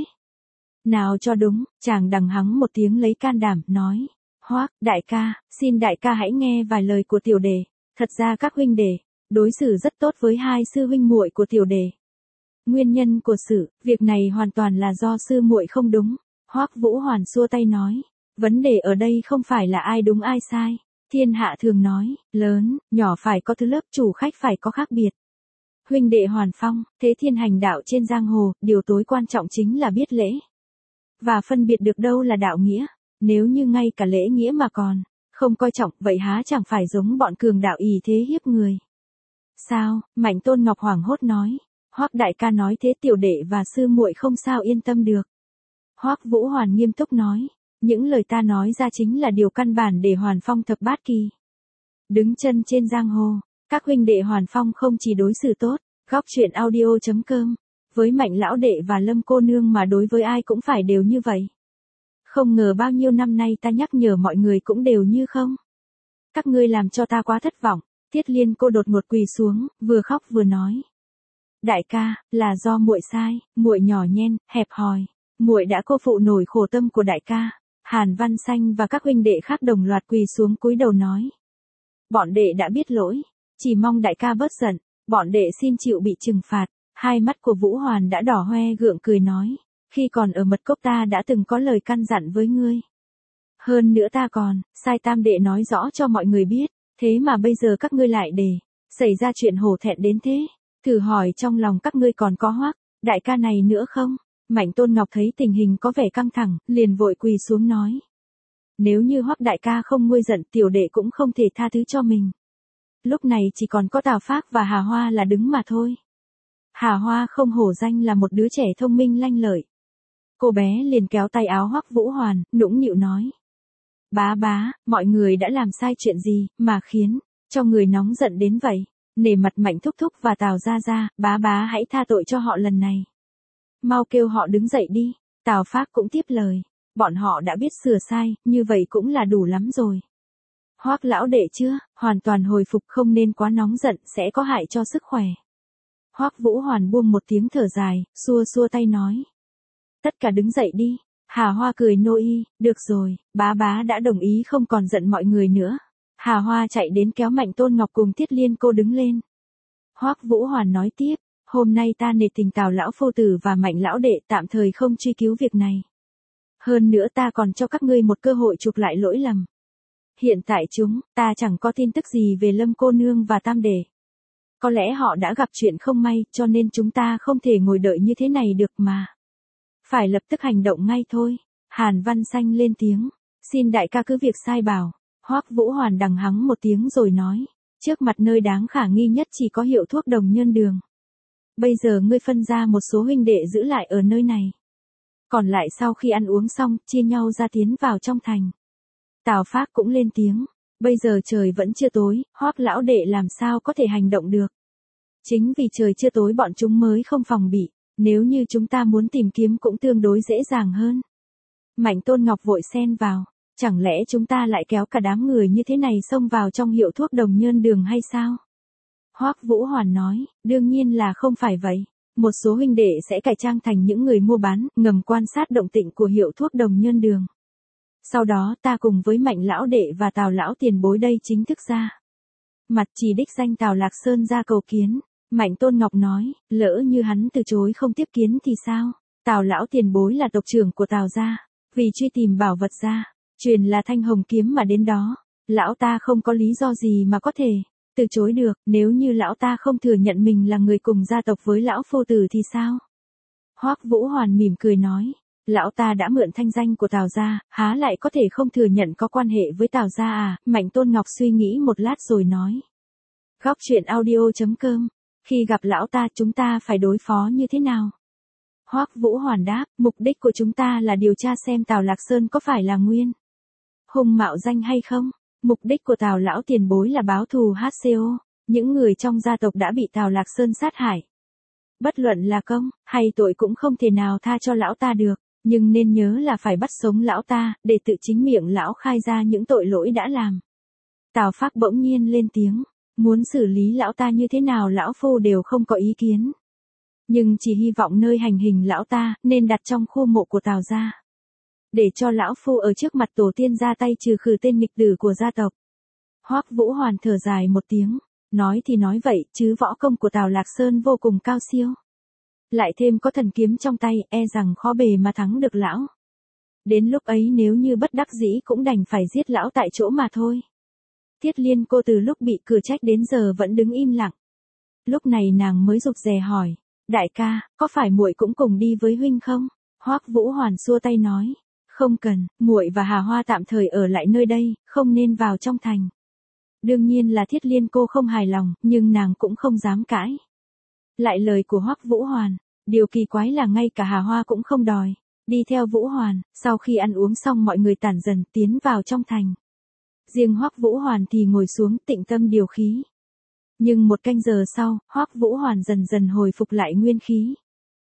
nào cho đúng, chàng đằng hắng một tiếng lấy can đảm, nói. Hoắc đại ca, xin đại ca hãy nghe vài lời của tiểu đệ. Thật ra các huynh đệ đối xử rất tốt với hai sư huynh muội của tiểu đệ. Nguyên nhân của sự việc này hoàn toàn là do sư muội không đúng. Hoắc Vũ Hoàn xua tay nói, vấn đề ở đây không phải là ai đúng ai sai. Thiên hạ thường nói, lớn, nhỏ phải có thứ lớp, chủ khách phải có khác biệt. Huynh đệ Hoàn Phong, thế thiên hành đạo trên giang hồ, điều tối quan trọng chính là biết lễ. Và phân biệt được đâu là đạo nghĩa. Nếu như ngay cả lễ nghĩa mà còn không coi trọng, vậy há chẳng phải giống bọn cường đạo ỷ thế hiếp người. Sao? Mạnh Tôn Ngọc hoảng hốt nói. Hoắc đại ca nói thế tiểu đệ và sư muội không sao yên tâm được. Hoắc Vũ Hoàn nghiêm túc nói, những lời ta nói ra chính là điều căn bản để Hoàn Phong thập bát kỳ đứng chân trên giang hồ. Các huynh đệ Hoàn Phong không chỉ đối xử tốt, góc truyện audio chấm com, với Mạnh lão đệ và Lâm cô nương mà đối với ai cũng phải đều như vậy. Không ngờ bao nhiêu năm nay ta nhắc nhở mọi người cũng đều như không. Các ngươi làm cho ta quá thất vọng. Thiết Liên cô đột ngột quỳ xuống, vừa khóc vừa nói. Đại ca, là do muội sai, muội nhỏ nhen, hẹp hòi. Muội đã cô phụ nổi khổ tâm của đại ca. Hàn Văn Xanh và các huynh đệ khác đồng loạt quỳ xuống cúi đầu nói. Bọn đệ đã biết lỗi, chỉ mong đại ca bớt giận, bọn đệ xin chịu bị trừng phạt. Hai mắt của Vũ Hoàn đã đỏ hoe gượng cười nói, khi còn ở mật cốc ta đã từng có lời căn dặn với ngươi. Hơn nữa ta còn sai tam đệ nói rõ cho mọi người biết, thế mà bây giờ các ngươi lại để xảy ra chuyện hổ thẹn đến thế. Thử hỏi trong lòng các ngươi còn có Hoắc đại ca này nữa không? Mạnh Tôn Ngọc thấy tình hình có vẻ căng thẳng, liền vội quỳ xuống nói. Nếu như Hoắc đại ca không nguôi giận, tiểu đệ cũng không thể tha thứ cho mình. Lúc này chỉ còn có Tào Phác và Hà Hoa là đứng mà thôi. Hà Hoa không hổ danh là một đứa trẻ thông minh lanh lợi. Cô bé liền kéo tay áo Hoắc Vũ Hoàn, nũng nịu nói. Bá bá, mọi người đã làm sai chuyện gì, mà khiến cho người nóng giận đến vậy? Nể mặt Mạnh thúc thúc và Tào gia gia, bá bá hãy tha tội cho họ lần này. Mau kêu họ đứng dậy đi. Tào Phác cũng tiếp lời. Bọn họ đã biết sửa sai, như vậy cũng là đủ lắm rồi. Hoắc lão đệ chưa, hoàn toàn hồi phục, không nên quá nóng giận, sẽ có hại cho sức khỏe. Hoắc Vũ Hoàn buông một tiếng thở dài, xua xua tay nói. Tất cả đứng dậy đi. Hà Hoa cười nô y, được rồi, bá bá đã đồng ý không còn giận mọi người nữa. Hà Hoa chạy đến kéo Mạnh Tôn Ngọc cùng Thiết Liên cô đứng lên. Hoắc Vũ Hoàn nói tiếp, hôm nay ta nể tình Tào lão phu tử và Mạnh lão đệ tạm thời không truy cứu việc này. Hơn nữa ta còn cho các ngươi một cơ hội chuộc lại lỗi lầm. Hiện tại chúng, ta chẳng có tin tức gì về Lâm cô nương và Tam đệ. Có lẽ họ đã gặp chuyện không may, cho nên chúng ta không thể ngồi đợi như thế này được mà. Phải lập tức hành động ngay thôi. Hàn Văn Xanh lên tiếng, xin đại ca cứ việc sai bảo. Hoắc Vũ Hoàn đằng hắng một tiếng rồi nói, trước mặt nơi đáng khả nghi nhất chỉ có hiệu thuốc Đồng Nhơn Đường. Bây giờ ngươi phân ra một số huynh đệ giữ lại ở nơi này. Còn lại sau khi ăn uống xong, chia nhau ra tiến vào trong thành. Tào Phác cũng lên tiếng, bây giờ trời vẫn chưa tối, Hoắc lão đệ làm sao có thể hành động được. Chính vì trời chưa tối bọn chúng mới không phòng bị, nếu như chúng ta muốn tìm kiếm cũng tương đối dễ dàng hơn. Mạnh Tôn Ngọc vội xen vào, chẳng lẽ chúng ta lại kéo cả đám người như thế này xông vào trong hiệu thuốc Đồng Nhơn Đường hay sao? Hoắc Vũ Hoàn nói, đương nhiên là không phải vậy. Một số huynh đệ sẽ cải trang thành những người mua bán, ngầm quan sát động tĩnh của hiệu thuốc Đồng Nhơn Đường. Sau đó ta cùng với Mạnh lão đệ và Tào lão tiền bối đây chính thức ra mặt chỉ đích danh Tào Lạc Sơn ra cầu kiến. Mạnh Tôn Ngọc nói, lỡ như hắn từ chối không tiếp kiến thì sao? Tào lão tiền bối là tộc trưởng của Tào gia, vì truy tìm bảo vật gia, truyền là thanh hồng kiếm mà đến đó, lão ta không có lý do gì mà có thể từ chối được. Nếu như lão ta không thừa nhận mình là người cùng gia tộc với lão phu tử thì sao? Hoắc Vũ Hoàn mỉm cười nói, lão ta đã mượn thanh danh của Tào gia, há lại có thể không thừa nhận có quan hệ với Tào gia à? Mạnh Tôn Ngọc suy nghĩ một lát rồi nói. Góc truyện audio chấm com, khi gặp lão ta chúng ta phải đối phó như thế nào? Hoắc Vũ Hoàn đáp, mục đích của chúng ta là điều tra xem Tào Lạc Sơn có phải là nguyên hùng mạo danh hay không. Mục đích của Tào lão tiền bối là báo thù hát xê ô, những người trong gia tộc đã bị Tào Lạc Sơn sát hại. Bất luận là công hay tội cũng không thể nào tha cho lão ta được, nhưng nên nhớ là phải bắt sống lão ta, để tự chính miệng lão khai ra những tội lỗi đã làm. Tào Phác bỗng nhiên lên tiếng, muốn xử lý lão ta như thế nào lão phu đều không có ý kiến. Nhưng chỉ hy vọng nơi hành hình lão ta nên đặt trong khu mộ của Tào gia, để cho lão phu ở trước mặt tổ tiên ra tay trừ khử tên nghịch tử của gia tộc. Hoắc Vũ Hoàn thở dài một tiếng, nói thì nói vậy, chứ võ công của Tào Lạc Sơn vô cùng cao siêu. Lại thêm có thần kiếm trong tay, e rằng khó bề mà thắng được lão. Đến lúc ấy nếu như bất đắc dĩ cũng đành phải giết lão tại chỗ mà thôi. Thiết Liên cô từ lúc bị cửa trách đến giờ vẫn đứng im lặng. Lúc này nàng mới rụt rè hỏi, đại ca, có phải muội cũng cùng đi với huynh không? Hoắc Vũ Hoàn xua tay nói, không cần, muội và Hà Hoa tạm thời ở lại nơi đây, không nên vào trong thành. Đương nhiên là Thiết Liên cô không hài lòng, nhưng nàng cũng không dám cãi lại lời của Hoắc Vũ Hoàn. Điều kỳ quái là ngay cả Hà Hoa cũng không đòi đi theo Vũ Hoàn. Sau khi ăn uống xong mọi người tản dần tiến vào trong thành. Riêng Hoắc Vũ Hoàn thì ngồi xuống tĩnh tâm điều khí. Nhưng một canh giờ sau, Hoắc Vũ Hoàn dần dần hồi phục lại nguyên khí.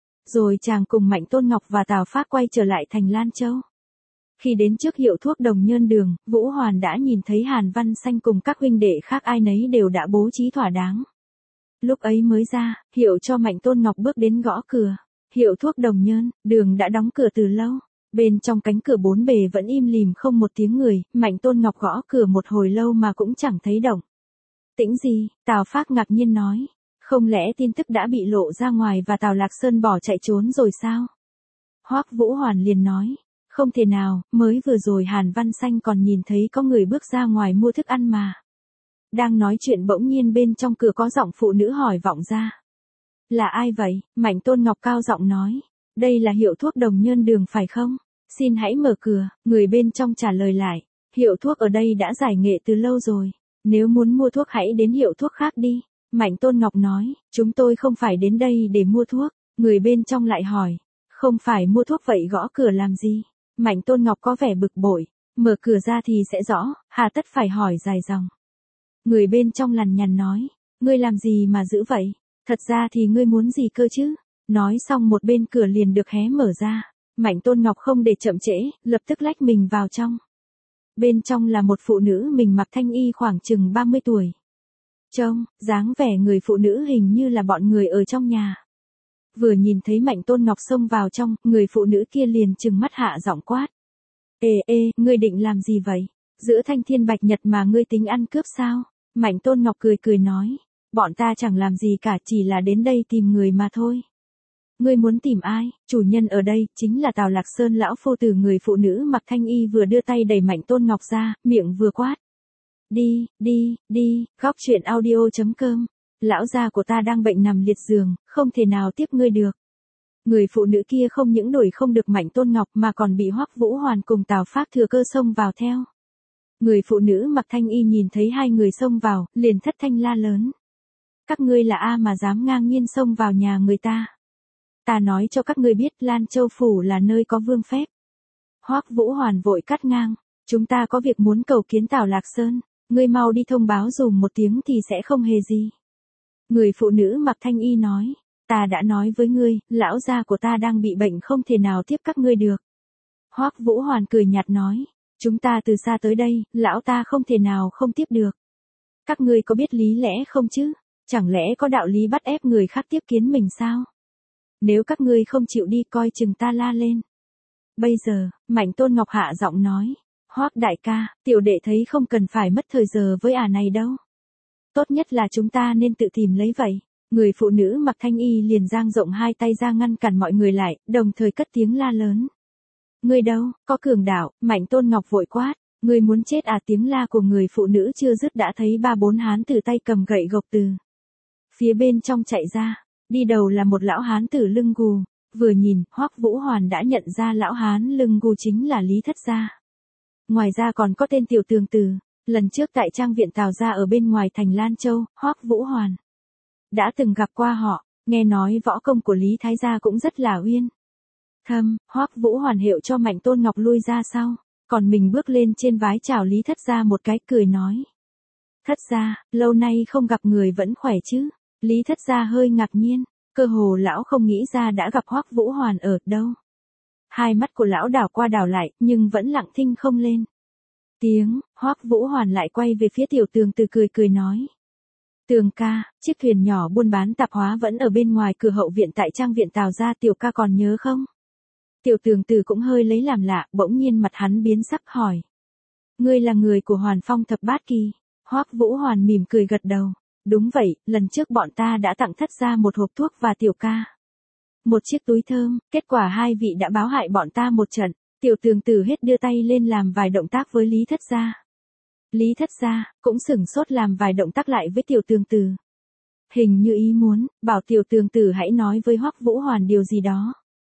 Rồi chàng cùng Mạnh Tôn Ngọc và Tào Phác quay trở lại thành Lan Châu. Khi đến trước hiệu thuốc Đồng Nhơn Đường, Vũ Hoàn đã nhìn thấy Hàn Văn Xanh cùng các huynh đệ khác ai nấy đều đã bố trí thỏa đáng. Lúc ấy mới ra, hiệu cho Mạnh Tôn Ngọc bước đến gõ cửa. Hiệu thuốc Đồng Nhơn, đường đã đóng cửa từ lâu. Bên trong cánh cửa bốn bề vẫn im lìm không một tiếng người, Mạnh Tôn Ngọc gõ cửa một hồi lâu mà cũng chẳng thấy động tĩnh gì. Tào Phác ngạc nhiên nói, không lẽ tin tức đã bị lộ ra ngoài và Tào Lạc Sơn bỏ chạy trốn rồi sao? Hoắc Vũ Hoàn liền nói, không thể nào, mới vừa rồi Hàn Văn Xanh còn nhìn thấy có người bước ra ngoài mua thức ăn mà. Đang nói chuyện bỗng nhiên bên trong cửa có giọng phụ nữ hỏi vọng ra. Là ai vậy? Mạnh Tôn Ngọc cao giọng nói, đây là hiệu thuốc Đồng Nhơn Đường phải không? Xin hãy mở cửa. Người bên trong trả lời lại, hiệu thuốc ở đây đã giải nghệ từ lâu rồi. Nếu muốn mua thuốc hãy đến hiệu thuốc khác đi. Mạnh Tôn Ngọc nói, chúng tôi không phải đến đây để mua thuốc. Người bên trong lại hỏi, không phải mua thuốc vậy gõ cửa làm gì? Mạnh Tôn Ngọc có vẻ bực bội, mở cửa ra thì sẽ rõ, hà tất phải hỏi dài dòng. Người bên trong lằn nhằn nói, ngươi làm gì mà giữ vậy? Thật ra thì ngươi muốn gì cơ chứ? Nói xong một bên cửa liền được hé mở ra. Mạnh Tôn Ngọc không để chậm trễ, lập tức lách mình vào trong. Bên trong là một phụ nữ mình mặc thanh y khoảng chừng ba mươi tuổi. Trông, dáng vẻ người phụ nữ hình như là bọn người ở trong nhà. Vừa nhìn thấy Mạnh Tôn Ngọc xông vào trong, người phụ nữ kia liền trừng mắt hạ giọng quát. Ê ê, ngươi định làm gì vậy? Giữa thanh thiên bạch nhật mà ngươi tính ăn cướp sao? Mạnh Tôn Ngọc cười cười nói. Bọn ta chẳng làm gì cả, chỉ là đến đây tìm người mà thôi. Ngươi muốn tìm ai? Chủ nhân ở đây, chính là Tào Lạc Sơn lão phu tử. Người phụ nữ mặc thanh y vừa đưa tay đẩy Mạnh Tôn Ngọc ra, miệng vừa quát. Đi, đi, đi, góc chuyện audio chấm com. Lão gia của ta đang bệnh nằm liệt giường, không thể nào tiếp ngươi được. Người phụ nữ kia không những đuổi không được Mạnh Tôn Ngọc mà còn bị Hoắc Vũ Hoàn cùng Tào Phác thừa cơ xông vào theo. Người phụ nữ mặc thanh y nhìn thấy hai người xông vào, liền thất thanh la lớn. Các ngươi là A mà dám ngang nhiên xông vào nhà người ta. Ta nói cho các ngươi biết Lan Châu Phủ là nơi có vương phép. Hoắc Vũ Hoàn vội cắt ngang. Chúng ta có việc muốn cầu kiến Tào Lạc Sơn. Ngươi mau đi thông báo dùm một tiếng thì sẽ không hề gì. Người phụ nữ mặc thanh y nói. Ta đã nói với ngươi, lão gia của ta đang bị bệnh không thể nào tiếp các ngươi được. Hoắc Vũ Hoàn cười nhạt nói. Chúng ta từ xa tới đây, lão ta không thể nào không tiếp được. Các ngươi có biết lý lẽ không chứ? Chẳng lẽ có đạo lý bắt ép người khác tiếp kiến mình sao? Nếu các ngươi không chịu đi coi chừng ta la lên. Bây giờ, Mạnh Tôn Ngọc hạ giọng nói. Hoắc đại ca, tiểu đệ thấy không cần phải mất thời giờ với ả này đâu. Tốt nhất là chúng ta nên tự tìm lấy vậy. Người phụ nữ mặc thanh y liền dang rộng hai tay ra ngăn cản mọi người lại, đồng thời cất tiếng la lớn. Ngươi đâu, có cường đạo? Mạnh Tôn Ngọc vội quát. Ngươi muốn chết à? Tiếng la của người phụ nữ chưa dứt đã thấy ba bốn hán tử tay cầm gậy gộc từ phía bên trong chạy ra. Đi đầu là một lão hán tử lưng gù. Vừa nhìn, Hoắc Vũ Hoàn đã nhận ra lão hán lưng gù chính là Lý Thất Gia. Ngoài ra còn có tên Tiểu Tường Tử. Lần trước tại trang viện Tào gia ở bên ngoài thành Lan Châu, Hoắc Vũ Hoàn đã từng gặp qua họ, nghe nói võ công của Lý Thái gia cũng rất là uyên thâm. Hoắc Vũ Hoàn hiệu cho Mạnh Tôn Ngọc lui ra sau, còn mình bước lên trên vái chào Lý Thất Gia một cái, cười nói. Thất gia, lâu nay không gặp người vẫn khỏe chứ? Lý Thất Gia hơi ngạc nhiên, cơ hồ lão không nghĩ ra đã gặp Hoắc Vũ Hoàn ở đâu. Hai mắt của lão đảo qua đảo lại, nhưng vẫn lặng thinh không lên tiếng. Hoắc Vũ Hoàn lại quay về phía Tiểu Tường Tử cười cười nói. Tường ca, chiếc thuyền nhỏ buôn bán tạp hóa vẫn ở bên ngoài cửa hậu viện tại trang viện Tào gia, tiểu ca còn nhớ không? Tiểu Tường Tử cũng hơi lấy làm lạ, bỗng nhiên mặt hắn biến sắc hỏi. Ngươi là người của Hoàn Phong Thập Bát Kỳ? Hoắc Vũ Hoàn mỉm cười gật đầu. Đúng vậy, lần trước bọn ta đã tặng Thất gia một hộp thuốc và tiểu ca một chiếc túi thơm, kết quả hai vị đã báo hại bọn ta một trận. Tiểu Tường Tử hết đưa tay lên làm vài động tác với Lý Thất Gia. Lý Thất Gia cũng sửng sốt làm vài động tác lại với Tiểu Tường Tử. Hình như ý muốn bảo Tiểu Tường Tử hãy nói với Hoắc Vũ Hoàn điều gì đó.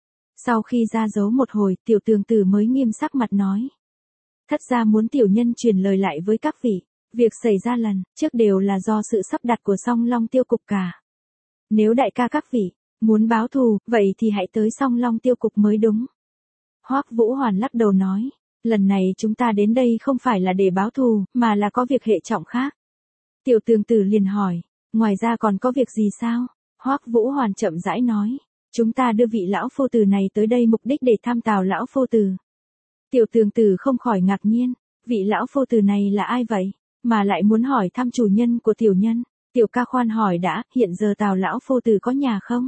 Sau khi ra dấu một hồi, Tiểu Tường Tử mới nghiêm sắc mặt nói. Thất gia muốn tiểu nhân truyền lời lại với các vị. Việc xảy ra lần trước đều là do sự sắp đặt của Song Long Tiêu Cục cả. Nếu đại ca các vị muốn báo thù, vậy thì hãy tới Song Long Tiêu Cục mới đúng. Hoắc Vũ Hoàn lắc đầu nói. Lần này chúng ta đến đây không phải là để báo thù, mà là có việc hệ trọng khác. Tiểu Tường Tử liền hỏi. Ngoài ra còn có việc gì sao? Hoắc Vũ Hoàn chậm rãi nói. Chúng ta đưa vị lão phu tử này tới đây mục đích để thăm Tào lão phu tử. Tiểu Tường Tử không khỏi ngạc nhiên. Vị lão phu tử này là ai vậy? Mà lại muốn hỏi thăm chủ nhân của tiểu nhân. Tiểu ca khoan hỏi đã, hiện giờ Tào lão phu tử có nhà không?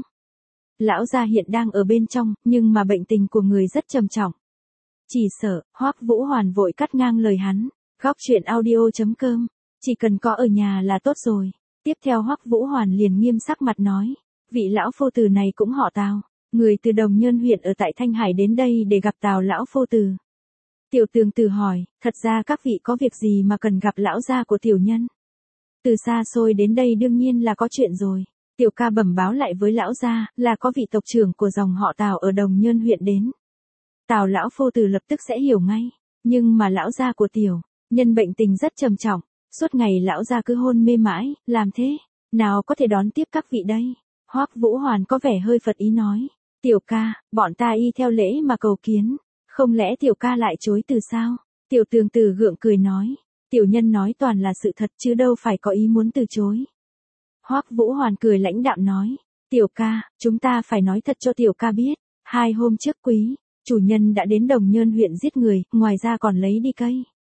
Lão gia hiện đang ở bên trong, nhưng mà bệnh tình của người rất trầm trọng. Chỉ sợ, Hoắc Vũ Hoàn vội cắt ngang lời hắn. Góc chuyện audio chấm com. Chỉ cần có ở nhà là tốt rồi. Tiếp theo Hoắc Vũ Hoàn liền nghiêm sắc mặt nói. Vị lão phu tử này cũng họ Tào. Người từ Đồng Nhơn huyện ở tại Thanh Hải đến đây để gặp Tào lão phu tử. Tiểu Tường Tử hỏi, thật ra các vị có việc gì mà cần gặp lão gia của tiểu nhân? Từ xa xôi đến đây đương nhiên là có chuyện rồi. Tiểu ca bẩm báo lại với lão gia là có vị tộc trưởng của dòng họ Tào ở Đồng Nhơn huyện đến. Tào lão phu tử lập tức sẽ hiểu ngay, nhưng mà lão gia của tiểu nhân bệnh tình rất trầm trọng, suốt ngày lão gia cứ hôn mê mãi, làm thế nào có thể đón tiếp các vị đây? Hoắc Vũ Hoàn có vẻ hơi phật ý nói, tiểu ca, bọn ta y theo lễ mà cầu kiến, không lẽ tiểu ca lại chối từ sao? Tiểu Tường Tử gượng cười nói, tiểu nhân nói toàn là sự thật chứ đâu phải có ý muốn từ chối. Hoắc Vũ Hoàn cười lãnh đạm nói, tiểu ca, chúng ta phải nói thật cho tiểu ca biết, hai hôm trước quý chủ nhân đã đến Đồng Nhơn huyện giết người, ngoài ra còn lấy đi cây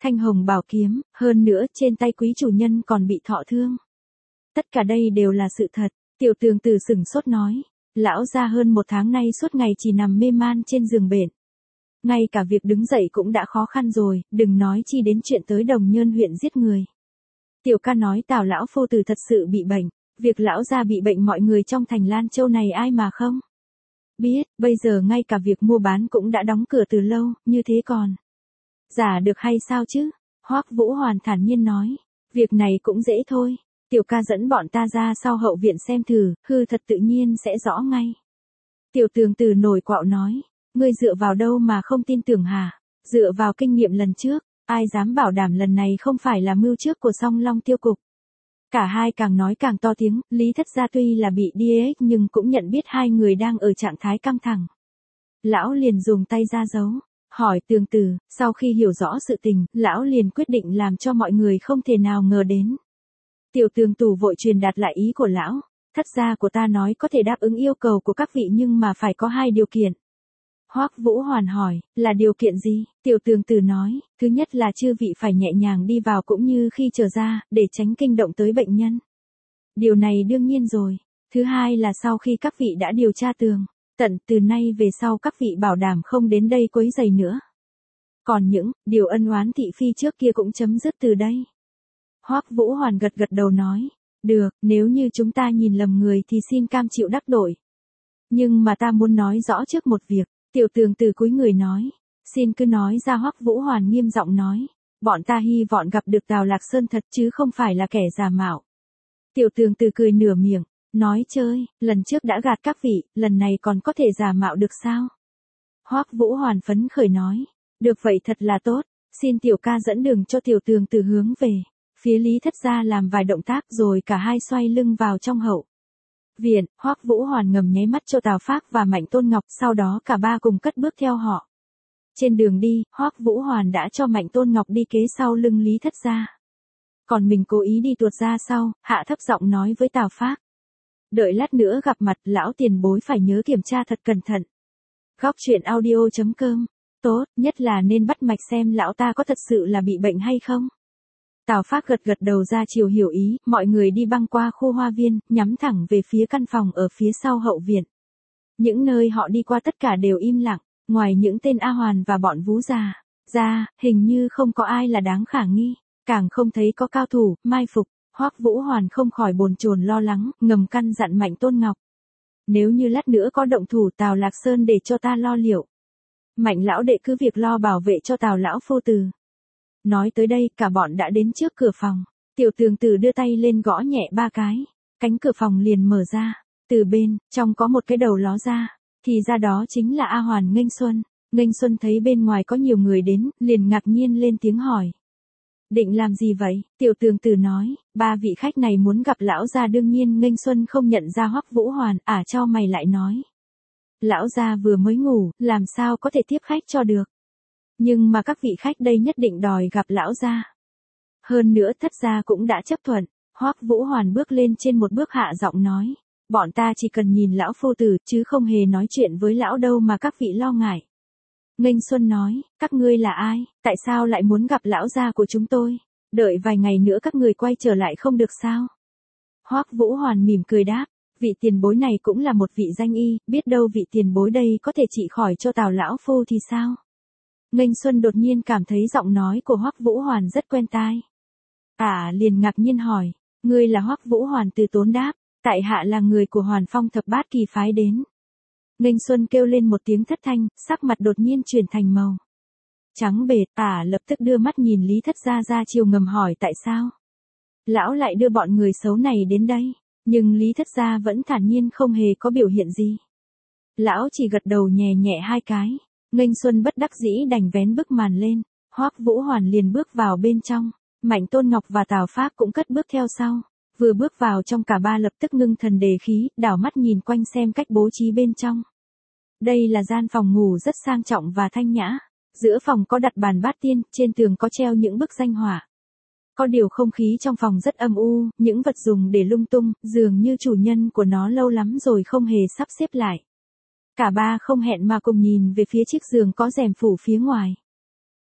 thanh hồng bảo kiếm, hơn nữa trên tay quý chủ nhân còn bị thọ thương. Tất cả đây đều là sự thật, tiểu tường tử sửng sốt nói. Lão gia hơn một tháng nay suốt ngày chỉ nằm mê man trên giường bệnh. Ngay cả việc đứng dậy cũng đã khó khăn rồi, đừng nói chi đến chuyện tới Đồng Nhơn huyện giết người. Tiểu ca nói Tào lão phu tử thật sự bị bệnh, việc lão gia bị bệnh mọi người trong thành Lan Châu này ai mà không biết, bây giờ ngay cả việc mua bán cũng đã đóng cửa từ lâu, như thế còn giả được hay sao chứ? Hoắc Vũ Hoàn thản nhiên nói, việc này cũng dễ thôi, tiểu ca dẫn bọn ta ra sau hậu viện xem thử, hư thật tự nhiên sẽ rõ ngay. Tiểu tường tử nổi quạo nói, ngươi dựa vào đâu mà không tin tưởng hả? Dựa vào kinh nghiệm lần trước, ai dám bảo đảm lần này không phải là mưu trước của Song Long tiêu cục. Cả hai càng nói càng to tiếng, Lý Thất Gia tuy là bị điếc nhưng cũng nhận biết hai người đang ở trạng thái căng thẳng. Lão liền dùng tay ra dấu, hỏi tường tử, sau khi hiểu rõ sự tình, lão liền quyết định làm cho mọi người không thể nào ngờ đến. Tiểu tường tử vội truyền đạt lại ý của lão, Thất gia của ta nói có thể đáp ứng yêu cầu của các vị nhưng mà phải có hai điều kiện. Hoắc Vũ Hoàn hỏi, là điều kiện gì? Tiểu tường tử nói, thứ nhất là chư vị phải nhẹ nhàng đi vào cũng như khi trở ra, để tránh kinh động tới bệnh nhân. Điều này đương nhiên rồi. Thứ hai là sau khi các vị đã điều tra tường tận, từ nay về sau các vị bảo đảm không đến đây quấy rầy nữa. Còn những điều ân oán thị phi trước kia cũng chấm dứt từ đây. Hoắc Vũ Hoàn gật gật đầu nói, được, nếu như chúng ta nhìn lầm người thì xin cam chịu đắc tội. Nhưng mà ta muốn nói rõ trước một việc. Tiểu tường tử cúi người nói, xin cứ nói ra. Hoắc Vũ Hoàn nghiêm giọng nói, bọn ta hy vọng gặp được Tào Lạc Sơn thật chứ không phải là kẻ giả mạo. Tiểu tường tử cười nửa miệng, nói chơi, lần trước đã gạt các vị, lần này còn có thể giả mạo được sao? Hoắc Vũ Hoàn phấn khởi nói, được vậy thật là tốt, xin tiểu ca dẫn đường cho tiểu tường tử hướng về phía Lý Thất Gia làm vài động tác rồi cả hai xoay lưng vào trong hậu viện. Hoắc Vũ Hoàn ngầm nháy mắt cho Tào Phác và Mạnh Tôn Ngọc, sau đó cả ba cùng cất bước theo họ. Trên đường đi, Hoắc Vũ Hoàn đã cho Mạnh Tôn Ngọc đi kế sau lưng Lý Thất Gia. Còn mình cố ý đi tuột ra sau, hạ thấp giọng nói với Tào Phác. Đợi lát nữa gặp mặt, lão tiền bối phải nhớ kiểm tra thật cẩn thận. Góc truyện audio chấm com. Tốt, nhất là nên bắt mạch xem lão ta có thật sự là bị bệnh hay không. Tào Phác gật gật đầu ra chiều hiểu ý, mọi người đi băng qua khu hoa viên, nhắm thẳng về phía căn phòng ở phía sau hậu viện. Những nơi họ đi qua tất cả đều im lặng, ngoài những tên A Hoàn và bọn vú già ra, hình như không có ai là đáng khả nghi, càng không thấy có cao thủ, mai phục. Hoắc Vũ Hoàn không khỏi bồn chồn lo lắng, ngầm căn dặn Mạnh Tôn Ngọc. Nếu như lát nữa có động thủ Tào Lạc Sơn để cho ta lo liệu. Mạnh lão đệ cứ việc lo bảo vệ cho Tào lão phu tử. Nói tới đây, cả bọn đã đến trước cửa phòng. Tiểu tường tử đưa tay lên gõ nhẹ ba cái, cánh cửa phòng liền mở ra. Từ bên trong có một cái đầu ló ra, thì ra đó chính là A Hoàn Nghênh Xuân. Nghênh Xuân thấy bên ngoài có nhiều người đến, liền ngạc nhiên lên tiếng hỏi. Định làm gì vậy? Tiểu tường tử nói, ba vị khách này muốn gặp lão gia. Đương nhiên Nghênh Xuân không nhận ra Hoắc Vũ Hoàn, ả cho mày lại nói. Lão gia vừa mới ngủ, làm sao có thể tiếp khách cho được. Nhưng mà các vị khách đây nhất định đòi gặp lão gia. Hơn nữa Thất gia cũng đã chấp thuận. Hoắc Vũ Hoàn bước lên trên một bước hạ giọng nói. Bọn ta chỉ cần nhìn lão phu tử, chứ không hề nói chuyện với lão đâu mà các vị lo ngại. Nghênh Xuân nói, các ngươi là ai, tại sao lại muốn gặp lão gia của chúng tôi? Đợi vài ngày nữa các người quay trở lại không được sao? Hoắc Vũ Hoàn mỉm cười đáp, vị tiền bối này cũng là một vị danh y, biết đâu vị tiền bối đây có thể trị khỏi cho Tào lão phu thì sao? Nghênh Xuân đột nhiên cảm thấy giọng nói của Hoắc Vũ Hoàn rất quen tai. À liền ngạc nhiên hỏi, ngươi là Hoắc Vũ Hoàn? Từ tốn đáp, tại hạ là người của Hoàn Phong thập bát kỳ phái đến. Nghênh Xuân kêu lên một tiếng thất thanh, sắc mặt đột nhiên chuyển thành màu trắng bệt. Ả lập tức đưa mắt nhìn Lý Thất Gia ra chiều ngầm hỏi tại sao lão lại đưa bọn người xấu này đến đây, nhưng Lý Thất Gia vẫn thản nhiên không hề có biểu hiện gì. Lão chỉ gật đầu nhẹ nhẹ hai cái. Nghênh Xuân bất đắc dĩ đành vén bức màn lên. Hoắc Vũ Hoàn liền bước vào bên trong, Mạnh Tôn Ngọc và Tào Phác cũng cất bước theo sau. Vừa bước vào trong cả ba lập tức ngưng thần đề khí, đảo mắt nhìn quanh xem cách bố trí bên trong. Đây là gian phòng ngủ rất sang trọng và thanh nhã. Giữa phòng có đặt bàn bát tiên, trên tường có treo những bức danh họa. Có điều không khí trong phòng rất âm u, những vật dùng để lung tung, dường như chủ nhân của nó lâu lắm rồi không hề sắp xếp lại. Cả ba không hẹn mà cùng nhìn về phía chiếc giường có rèm phủ phía ngoài.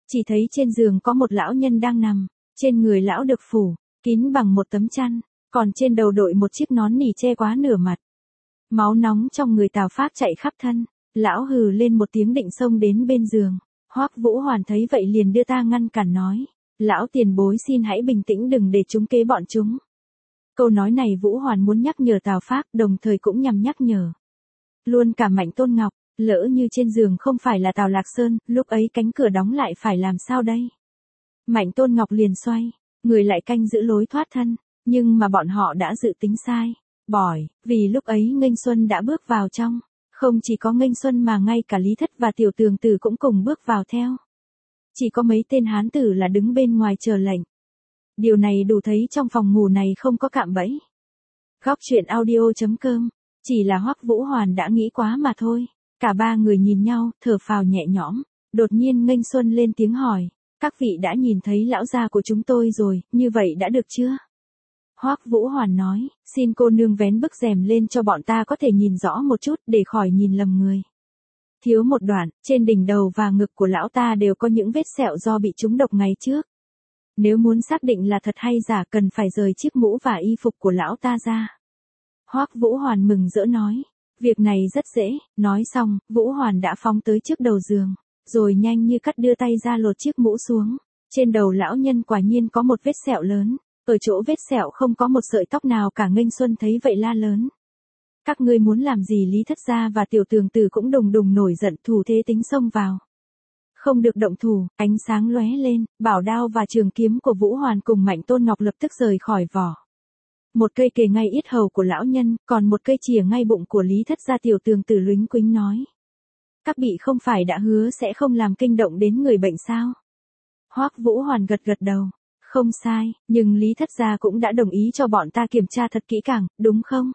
Chỉ thấy trên giường có một lão nhân đang nằm, trên người lão được phủ kín bằng một tấm chăn, còn trên đầu đội một chiếc nón nỉ che quá nửa mặt. Máu nóng trong người Tào Phác chạy khắp thân, lão hừ lên một tiếng định xông đến bên giường. Hoắc Vũ Hoàn thấy vậy liền đưa ta ngăn cản nói, lão tiền bối xin hãy bình tĩnh đừng để chúng kế bọn chúng. Câu nói này Vũ Hoàn muốn nhắc nhở Tào Phác, đồng thời cũng nhằm nhắc nhở luôn cả Mạnh Tôn Ngọc, lỡ như trên giường không phải là Tào Lạc Sơn, lúc ấy cánh cửa đóng lại phải làm sao đây? Mạnh Tôn Ngọc liền xoay người lại canh giữ lối thoát thân, nhưng mà bọn họ đã dự tính sai, bỏi, vì lúc ấy Nghênh Xuân đã bước vào trong, không chỉ có Nghênh Xuân mà ngay cả Lý Thất và Tiểu Tường Tử cũng cùng bước vào theo. Chỉ có mấy tên hán tử là đứng bên ngoài chờ lệnh. Điều này đủ thấy trong phòng ngủ này không có cạm bẫy. Góc truyện audio chấm com, chỉ là Hoắc Vũ Hoàn đã nghĩ quá mà thôi. Cả ba người nhìn nhau, thở phào nhẹ nhõm. Đột nhiên Nghênh Xuân lên tiếng hỏi, các vị đã nhìn thấy lão gia của chúng tôi rồi, như vậy đã được chưa? Hoắc Vũ Hoàn nói, xin cô nương vén bức rèm lên cho bọn ta có thể nhìn rõ một chút để khỏi nhìn lầm người. Thiếu một đoạn, trên đỉnh đầu và ngực của lão ta đều có những vết sẹo do bị trúng độc ngày trước. Nếu muốn xác định là thật hay giả cần phải rời chiếc mũ và y phục của lão ta ra. Hoắc Vũ Hoàn mừng rỡ nói, việc này rất dễ. Nói xong, Vũ Hoàn đã phóng tới trước đầu giường, rồi nhanh như cắt đưa tay ra lột chiếc mũ xuống. Trên đầu lão nhân quả nhiên có một vết sẹo lớn, ở chỗ vết sẹo không có một sợi tóc nào cả. Nghênh Xuân thấy vậy la lớn, các ngươi muốn làm gì? Lý Thất gia và Tiểu Tường Tử cũng đùng đùng nổi giận, thủ thế tính xông vào. Không được động thủ, ánh sáng lóe lên, bảo đao và trường kiếm của Vũ Hoàn cùng Mạnh Tôn Ngọc lập tức rời khỏi vỏ. Một cây kề ngay yết hầu của lão nhân, còn một cây chìa ngay bụng của Lý Thất gia. Tiểu Tường Tử lúnh quính nói, các vị không phải đã hứa sẽ không làm kinh động đến người bệnh sao? Hoắc Vũ Hoàn gật gật đầu, không sai, nhưng Lý Thất gia cũng đã đồng ý cho bọn ta kiểm tra thật kỹ càng, đúng không?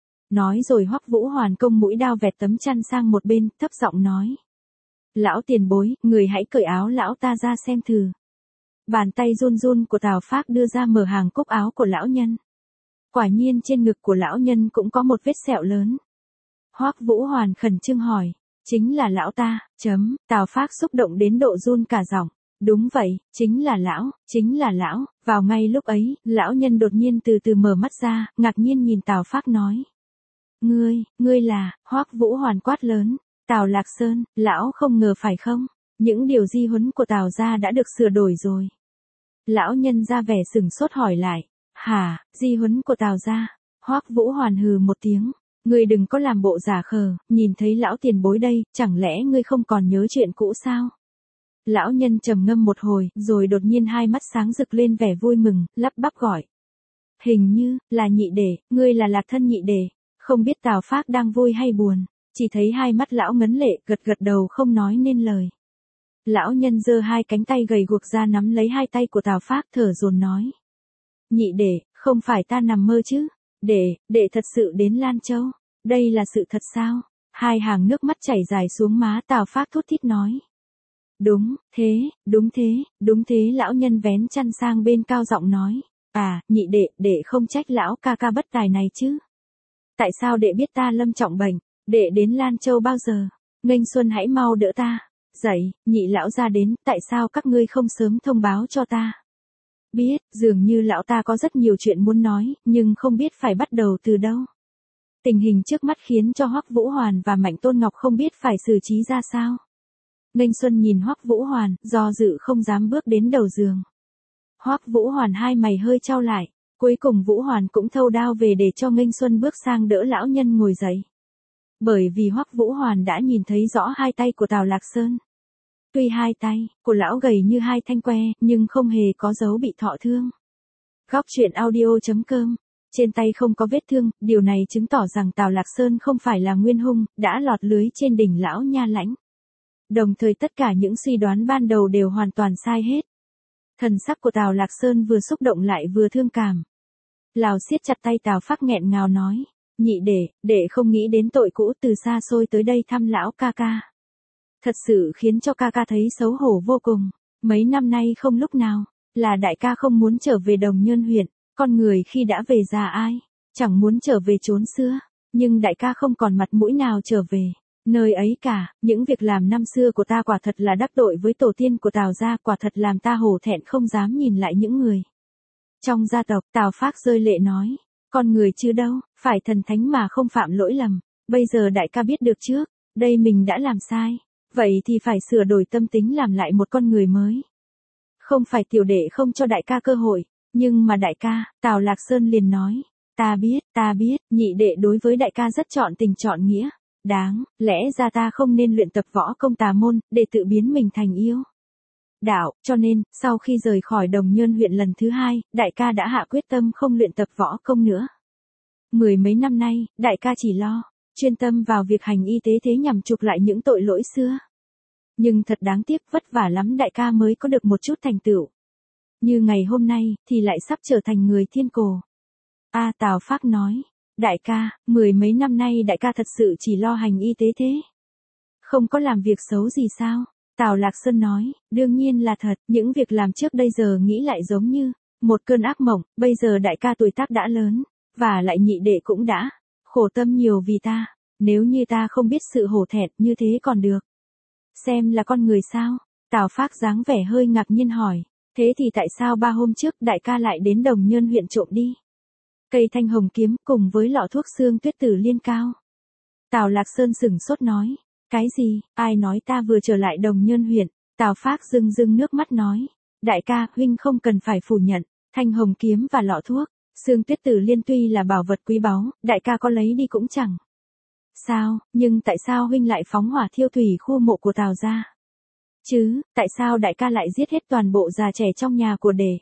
Nói rồi Hoắc Vũ Hoàn công mũi đao vẹt tấm chăn sang một bên, thấp giọng nói, lão tiền bối, người hãy cởi áo lão ta ra xem thử. Bàn tay run run của Tào Phác đưa ra mở hàng cúc áo của lão nhân. Quả nhiên trên ngực của lão nhân cũng có một vết sẹo lớn. Hoắc Vũ Hoàn khẩn trương hỏi, chính là lão ta, chấm, Tào Phác xúc động đến độ run cả giọng. Đúng vậy, chính là lão, chính là lão. Vào ngay lúc ấy, lão nhân đột nhiên từ từ mở mắt ra, ngạc nhiên nhìn Tào Phác nói, ngươi, ngươi là? Hoắc Vũ Hoàn quát lớn, Tào Lạc Sơn, lão không ngờ phải không? Những điều di huấn của Tào gia đã được sửa đổi rồi. Lão nhân ra vẻ sừng sốt hỏi lại, hả, di huấn của Tào gia? Hoắc Vũ Hoàn hừ một tiếng, ngươi đừng có làm bộ giả khờ, nhìn thấy lão tiền bối đây, chẳng lẽ ngươi không còn nhớ chuyện cũ sao? Lão nhân trầm ngâm một hồi, rồi đột nhiên hai mắt sáng rực lên vẻ vui mừng, lắp bắp gọi, hình như là nhị đệ, ngươi là Lạc thân nhị đệ. Không biết Tào Phác đang vui hay buồn, chỉ thấy hai mắt lão ngấn lệ, gật gật đầu không nói nên lời. Lão nhân giơ hai cánh tay gầy guộc ra nắm lấy hai tay của Tào Phác, thở dồn nói, nhị đệ, không phải ta nằm mơ chứ? Đệ, đệ thật sự đến Lan Châu? Đây là sự thật sao? Hai hàng nước mắt chảy dài xuống má. Tào Phác thút thít nói, đúng thế, đúng thế, đúng thế. Lão nhân vén chăn sang bên cao giọng nói, à, nhị đệ, đệ không trách lão ca ca bất tài này chứ? Tại sao đệ biết ta lâm trọng bệnh? Đệ đến Lan Châu bao giờ? Nghênh Xuân hãy mau đỡ ta dậy. Nhị lão gia đến, tại sao các ngươi không sớm thông báo cho ta? Biết, dường như lão ta có rất nhiều chuyện muốn nói, nhưng không biết phải bắt đầu từ đâu. Tình hình trước mắt khiến cho Hoắc Vũ Hoàn và Mạnh Tôn Ngọc không biết phải xử trí ra sao. Nghênh Xuân nhìn Hoắc Vũ Hoàn, do dự không dám bước đến đầu giường. Hoắc Vũ Hoàn hai mày hơi chau lại. Cuối cùng Vũ Hoàn cũng thâu đao về để cho Nghênh Xuân bước sang đỡ lão nhân ngồi dậy. Bởi vì Hoắc Vũ Hoàn đã nhìn thấy rõ hai tay của Tào Lạc Sơn. Tuy hai tay của lão gầy như hai thanh que, nhưng không hề có dấu bị thọ thương. Góc truyện audio chấm com, trên tay không có vết thương, điều này chứng tỏ rằng Tào Lạc Sơn không phải là nguyên hung, đã lọt lưới trên đỉnh lão nha lãnh. Đồng thời tất cả những suy đoán ban đầu đều hoàn toàn sai hết. Thần sắc của Tào Lạc Sơn vừa xúc động lại vừa thương cảm. Lào siết chặt tay Tào Phác nghẹn ngào nói, nhị đệ, đệ không nghĩ đến tội cũ, từ xa xôi tới đây thăm lão ca ca. Thật sự khiến cho ca ca thấy xấu hổ vô cùng. Mấy năm nay không lúc nào là đại ca không muốn trở về Đồng Nhơn huyện. Con người khi đã về già ai chẳng muốn trở về chốn xưa, nhưng đại ca không còn mặt mũi nào trở về. Nơi ấy cả, những việc làm năm xưa của ta quả thật là đắc tội với tổ tiên của Tào gia, quả thật làm ta hổ thẹn không dám nhìn lại những người trong gia tộc. Tào Phác rơi lệ nói, con người chứ đâu, phải thần thánh mà không phạm lỗi lầm. Bây giờ đại ca biết được trước, đây mình đã làm sai, vậy thì phải sửa đổi tâm tính làm lại một con người mới. Không phải tiểu đệ không cho đại ca cơ hội, nhưng mà đại ca, Tào Lạc Sơn liền nói, ta biết, ta biết, nhị đệ đối với đại ca rất trọn tình trọn nghĩa. Đáng, lẽ ra ta không nên luyện tập võ công tà môn, để tự biến mình thành yêu đạo, cho nên, sau khi rời khỏi Đồng Nhơn huyện lần thứ hai, đại ca đã hạ quyết tâm không luyện tập võ công nữa. Mười mấy năm nay, đại ca chỉ lo, chuyên tâm vào việc hành y tế thế nhằm chuộc lại những tội lỗi xưa. Nhưng thật đáng tiếc, vất vả lắm đại ca mới có được một chút thành tựu. Như ngày hôm nay, thì lại sắp trở thành người thiên cổ. A Tào Phác nói, đại ca, mười mấy năm nay đại ca thật sự chỉ lo hành y tế thế. Không có làm việc xấu gì sao? Tào Lạc Sơn nói, đương nhiên là thật, những việc làm trước đây giờ nghĩ lại giống như một cơn ác mộng, bây giờ đại ca tuổi tác đã lớn, và lại nhị đệ cũng đã khổ tâm nhiều vì ta, nếu như ta không biết sự hổ thẹn như thế còn được xem là con người sao? Tào Phác dáng vẻ hơi ngạc nhiên hỏi, thế thì tại sao ba hôm trước đại ca lại đến Đồng Nhơn huyện trộm đi cây thanh hồng kiếm cùng với lọ thuốc xương tuyết tử liên cao? Tào Lạc Sơn sửng sốt nói, cái gì, ai nói ta vừa trở lại Đồng Nhơn huyện? Tào Phác rưng rưng nước mắt nói, đại ca, huynh không cần phải phủ nhận, thanh hồng kiếm và lọ thuốc xương tuyết tử liên tuy là bảo vật quý báu, đại ca có lấy đi cũng chẳng sao, nhưng tại sao huynh lại phóng hỏa thiêu thủy khu mộ của Tào gia? Chứ, tại sao đại ca lại giết hết toàn bộ già trẻ trong nhà của đệ?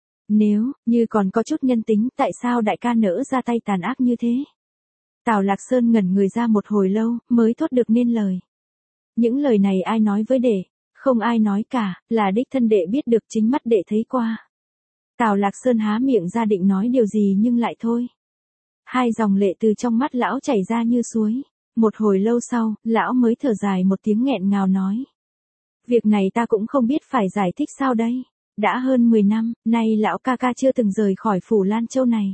Nếu như còn có chút nhân tính, tại sao đại ca nỡ ra tay tàn ác như thế? Tào Lạc Sơn ngẩn người ra một hồi lâu, mới thốt được nên lời. Những lời này ai nói với đệ? Không ai nói cả, là đích thân đệ biết được, chính mắt đệ thấy qua. Tào Lạc Sơn há miệng ra định nói điều gì nhưng lại thôi. Hai dòng lệ từ trong mắt lão chảy ra như suối. Một hồi lâu sau, lão mới thở dài một tiếng nghẹn ngào nói. Việc này ta cũng không biết phải giải thích sao đây. Đã hơn mười năm, nay lão ca ca chưa từng rời khỏi phủ Lan Châu này.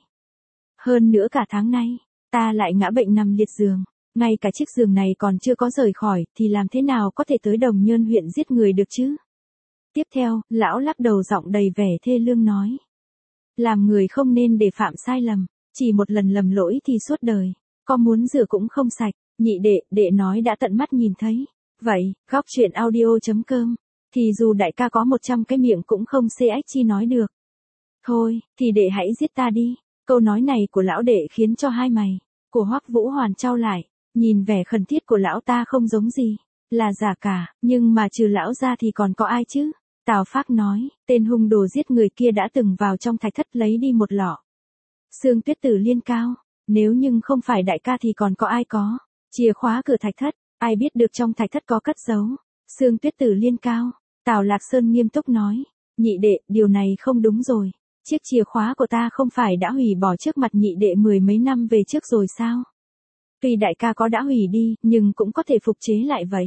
Hơn nữa cả tháng nay, ta lại ngã bệnh nằm liệt giường. Ngay cả chiếc giường này còn chưa có rời khỏi, thì làm thế nào có thể tới Đồng Nhơn huyện giết người được chứ? Tiếp theo, lão lắc đầu giọng đầy vẻ thê lương nói. Làm người không nên để phạm sai lầm, chỉ một lần lầm lỗi thì suốt đời, có muốn rửa cũng không sạch. Nhị đệ, đệ nói đã tận mắt nhìn thấy. Vậy, góc truyện audio chấm com, thì dù đại ca có một trăm cái miệng cũng không xê ách chi nói được. Thôi, thì đệ hãy giết ta đi. Câu nói này của lão đệ khiến cho hai mày của Hoắc Vũ Hoàn trao lại, nhìn vẻ khẩn thiết của lão ta không giống gì là giả cả, nhưng mà trừ lão ra thì còn có ai chứ? Tào Phác nói, tên hung đồ giết người kia đã từng vào trong thạch thất lấy đi một lọ xương tuyết tử liên cao, nếu nhưng không phải đại ca thì còn có ai có chìa khóa cửa thạch thất, ai biết được trong thạch thất có cất giấu xương tuyết tử liên cao? Tào Lạc Sơn nghiêm túc nói, nhị đệ, điều này không đúng rồi. Chiếc chìa khóa của ta không phải đã hủy bỏ trước mặt nhị đệ mười mấy năm về trước rồi sao? Tuy đại ca có đã hủy đi, nhưng cũng có thể phục chế lại vậy.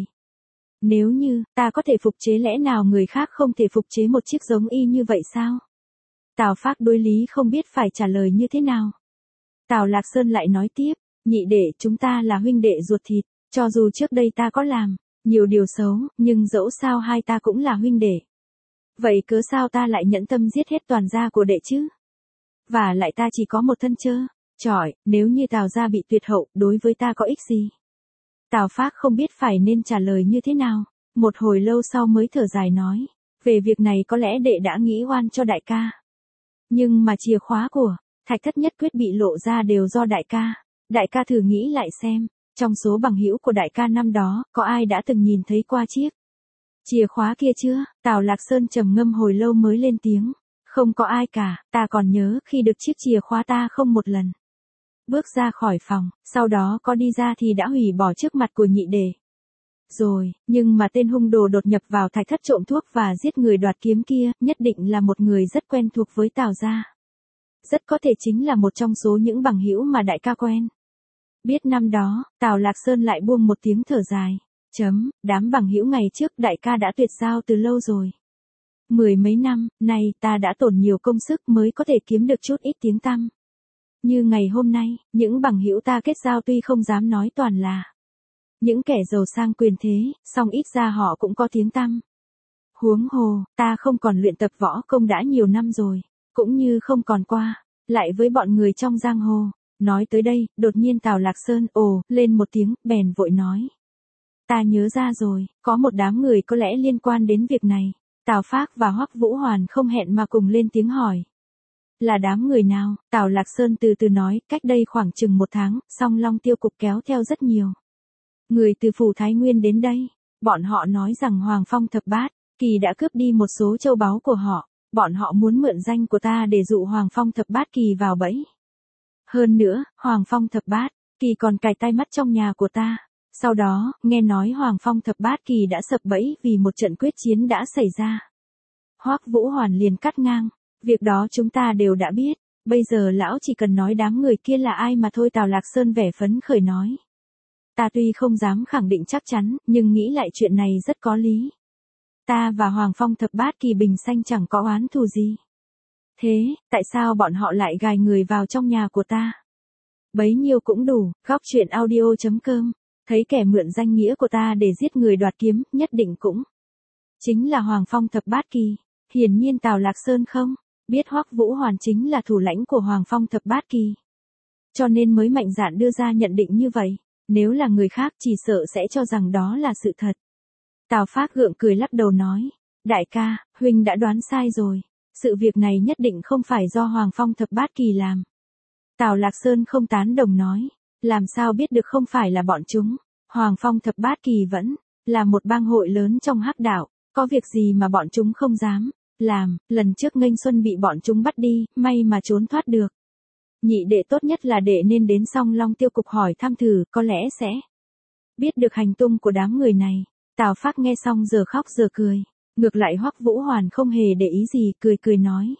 Nếu như, ta có thể phục chế, lẽ nào người khác không thể phục chế một chiếc giống y như vậy sao? Tào Phác đối lý không biết phải trả lời như thế nào. Tào Lạc Sơn lại nói tiếp, nhị đệ, chúng ta là huynh đệ ruột thịt, cho dù trước đây ta có làm nhiều điều xấu, nhưng dẫu sao hai ta cũng là huynh đệ. Vậy cớ sao ta lại nhẫn tâm giết hết toàn gia của đệ chứ? Và lại ta chỉ có một thân trơ trọi, nếu như Tào gia bị tuyệt hậu, đối với ta có ích gì? Tào Phác không biết phải nên trả lời như thế nào, một hồi lâu sau mới thở dài nói, về việc này có lẽ đệ đã nghĩ oan cho đại ca. Nhưng mà chìa khóa của thạch thất nhất quyết bị lộ ra đều do đại ca. Đại ca thử nghĩ lại xem, trong số bằng hữu của đại ca năm đó, có ai đã từng nhìn thấy qua chiếc chìa khóa kia chưa? Tào Lạc Sơn trầm ngâm hồi lâu mới lên tiếng, không có ai cả, ta còn nhớ khi được chiếc chìa khóa ta không một lần bước ra khỏi phòng, sau đó có đi ra thì đã hủy bỏ trước mặt của nhị đệ. Rồi, nhưng mà tên hung đồ đột nhập vào thạch thất trộm thuốc và giết người đoạt kiếm kia, nhất định là một người rất quen thuộc với Tào gia. Rất có thể chính là một trong số những bằng hữu mà đại ca quen. Biết năm đó, Tào Lạc Sơn lại buông một tiếng thở dài. Chấm, đám bằng hữu ngày trước đại ca đã tuyệt giao từ lâu rồi. Mười mấy năm, nay ta đã tổn nhiều công sức mới có thể kiếm được chút ít tiếng tăm. Như ngày hôm nay, những bằng hữu ta kết giao tuy không dám nói toàn là Những kẻ giàu sang quyền thế, song ít ra họ cũng có tiếng tăm. Huống hồ, ta không còn luyện tập võ công đã nhiều năm rồi, cũng như không còn qua, lại với bọn người trong giang hồ. Nói tới đây, đột nhiên Tào Lạc Sơn ồ lên một tiếng, bèn vội nói. Ta nhớ ra rồi, có một đám người có lẽ liên quan đến việc này. Tào Phác và Hoắc Vũ Hoàn không hẹn mà cùng lên tiếng hỏi. Là đám người nào? Tào Lạc Sơn từ từ nói, cách đây khoảng chừng một tháng, Song Long Tiêu Cục kéo theo rất nhiều người từ phủ Thái Nguyên đến đây. Bọn họ nói rằng Hoàng Phong Thập Bát Kỳ đã cướp đi một số châu báu của họ. Bọn họ muốn mượn danh của ta để dụ Hoàng Phong Thập Bát Kỳ vào bẫy. Hơn nữa, Hoàng Phong Thập Bát Kỳ còn cài tai mắt trong nhà của ta. Sau đó, nghe nói Hoàng Phong Thập Bát Kỳ đã sập bẫy vì một trận quyết chiến đã xảy ra. Hoắc Vũ Hoàn liền cắt ngang. Việc đó chúng ta đều đã biết. Bây giờ lão chỉ cần nói đám người kia là ai mà thôi. Tào Lạc Sơn vẻ phấn khởi nói. Ta tuy không dám khẳng định chắc chắn, nhưng nghĩ lại chuyện này rất có lý. Ta và Hoàng Phong Thập Bát Kỳ bình sanh chẳng có oán thù gì. Thế, tại sao bọn họ lại gài người vào trong nhà của ta? Bấy nhiêu cũng đủ. Góc truyện audio chấm com. Thấy kẻ mượn danh nghĩa của ta để giết người đoạt kiếm, nhất định cũng chính là Hoàng Phong Thập Bát Kỳ. Hiển nhiên Tào Lạc Sơn không biết Hoắc Vũ Hoàn chính là thủ lãnh của Hoàng Phong Thập Bát Kỳ, cho nên mới mạnh dạn đưa ra nhận định như vậy. Nếu là người khác chỉ sợ sẽ cho rằng đó là sự thật. Tào Phác gượng cười lắc đầu nói. Đại ca, huynh đã đoán sai rồi. Sự việc này nhất định không phải do Hoàng Phong Thập Bát Kỳ làm. Tào Lạc Sơn không tán đồng nói. Làm sao biết được không phải là bọn chúng. Hoàng Phong Thập Bát Kỳ vẫn là một bang hội lớn trong hắc đạo. Có việc gì mà bọn chúng không dám làm. Lần trước Nghênh Xuân bị bọn chúng bắt đi, may mà trốn thoát được. Nhị đệ tốt nhất là đệ nên đến Song Long Tiêu Cục hỏi thăm thử, có lẽ sẽ biết được hành tung của đám người này. Tào Phác nghe xong giờ khóc giờ cười. Ngược lại Hoắc Vũ Hoàn không hề để ý gì, cười cười nói.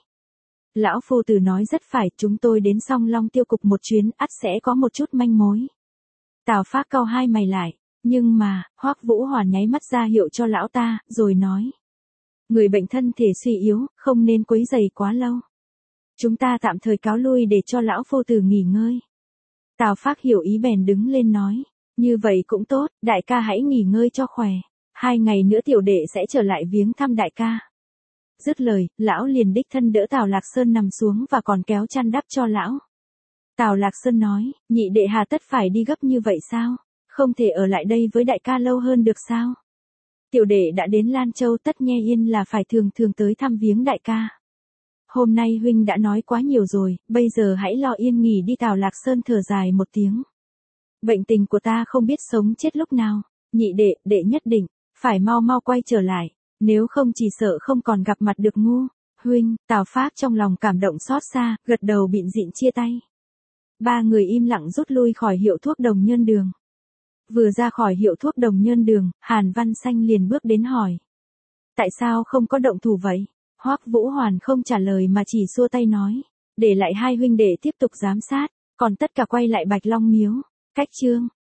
Lão phu tử nói rất phải, chúng tôi đến Song Long Tiêu Cục một chuyến, ắt sẽ có một chút manh mối. Tào Phác cau hai mày lại, nhưng mà, Hoắc Vũ Hoàn nháy mắt ra hiệu cho lão ta, rồi nói. Người bệnh thân thể suy yếu, không nên quấy rầy quá lâu. Chúng ta tạm thời cáo lui để cho lão phu tử nghỉ ngơi. Tào Phác hiểu ý bèn đứng lên nói. Như vậy cũng tốt, đại ca hãy nghỉ ngơi cho khỏe. Hai ngày nữa tiểu đệ sẽ trở lại viếng thăm đại ca. Dứt lời, lão liền đích thân đỡ Tào Lạc Sơn nằm xuống và còn kéo chăn đắp cho lão. Tào Lạc Sơn nói, nhị đệ hà tất phải đi gấp như vậy sao? Không thể ở lại đây với đại ca lâu hơn được sao? Tiểu đệ đã đến Lan Châu, tất nhe yên là phải thường thường tới thăm viếng đại ca. Hôm nay huynh đã nói quá nhiều rồi, bây giờ hãy lo yên nghỉ đi. Tào Lạc Sơn thở dài một tiếng. Bệnh tình của ta không biết sống chết lúc nào. Nhị đệ, đệ nhất định phải mau mau quay trở lại, nếu không chỉ sợ không còn gặp mặt được ngu. Huynh, Tào Phác trong lòng cảm động xót xa, gật đầu bịn dịn chia tay. Ba người im lặng rút lui khỏi hiệu thuốc Đồng Nhơn Đường. Vừa ra khỏi hiệu thuốc Đồng Nhơn Đường, Hàn Văn Xanh liền bước đến hỏi. Tại sao không có động thủ vậy? Hoắc Vũ Hoàn không trả lời mà chỉ xua tay nói. Để lại hai huynh đệ tiếp tục giám sát, còn tất cả quay lại Bạch Long Miếu. Cách chương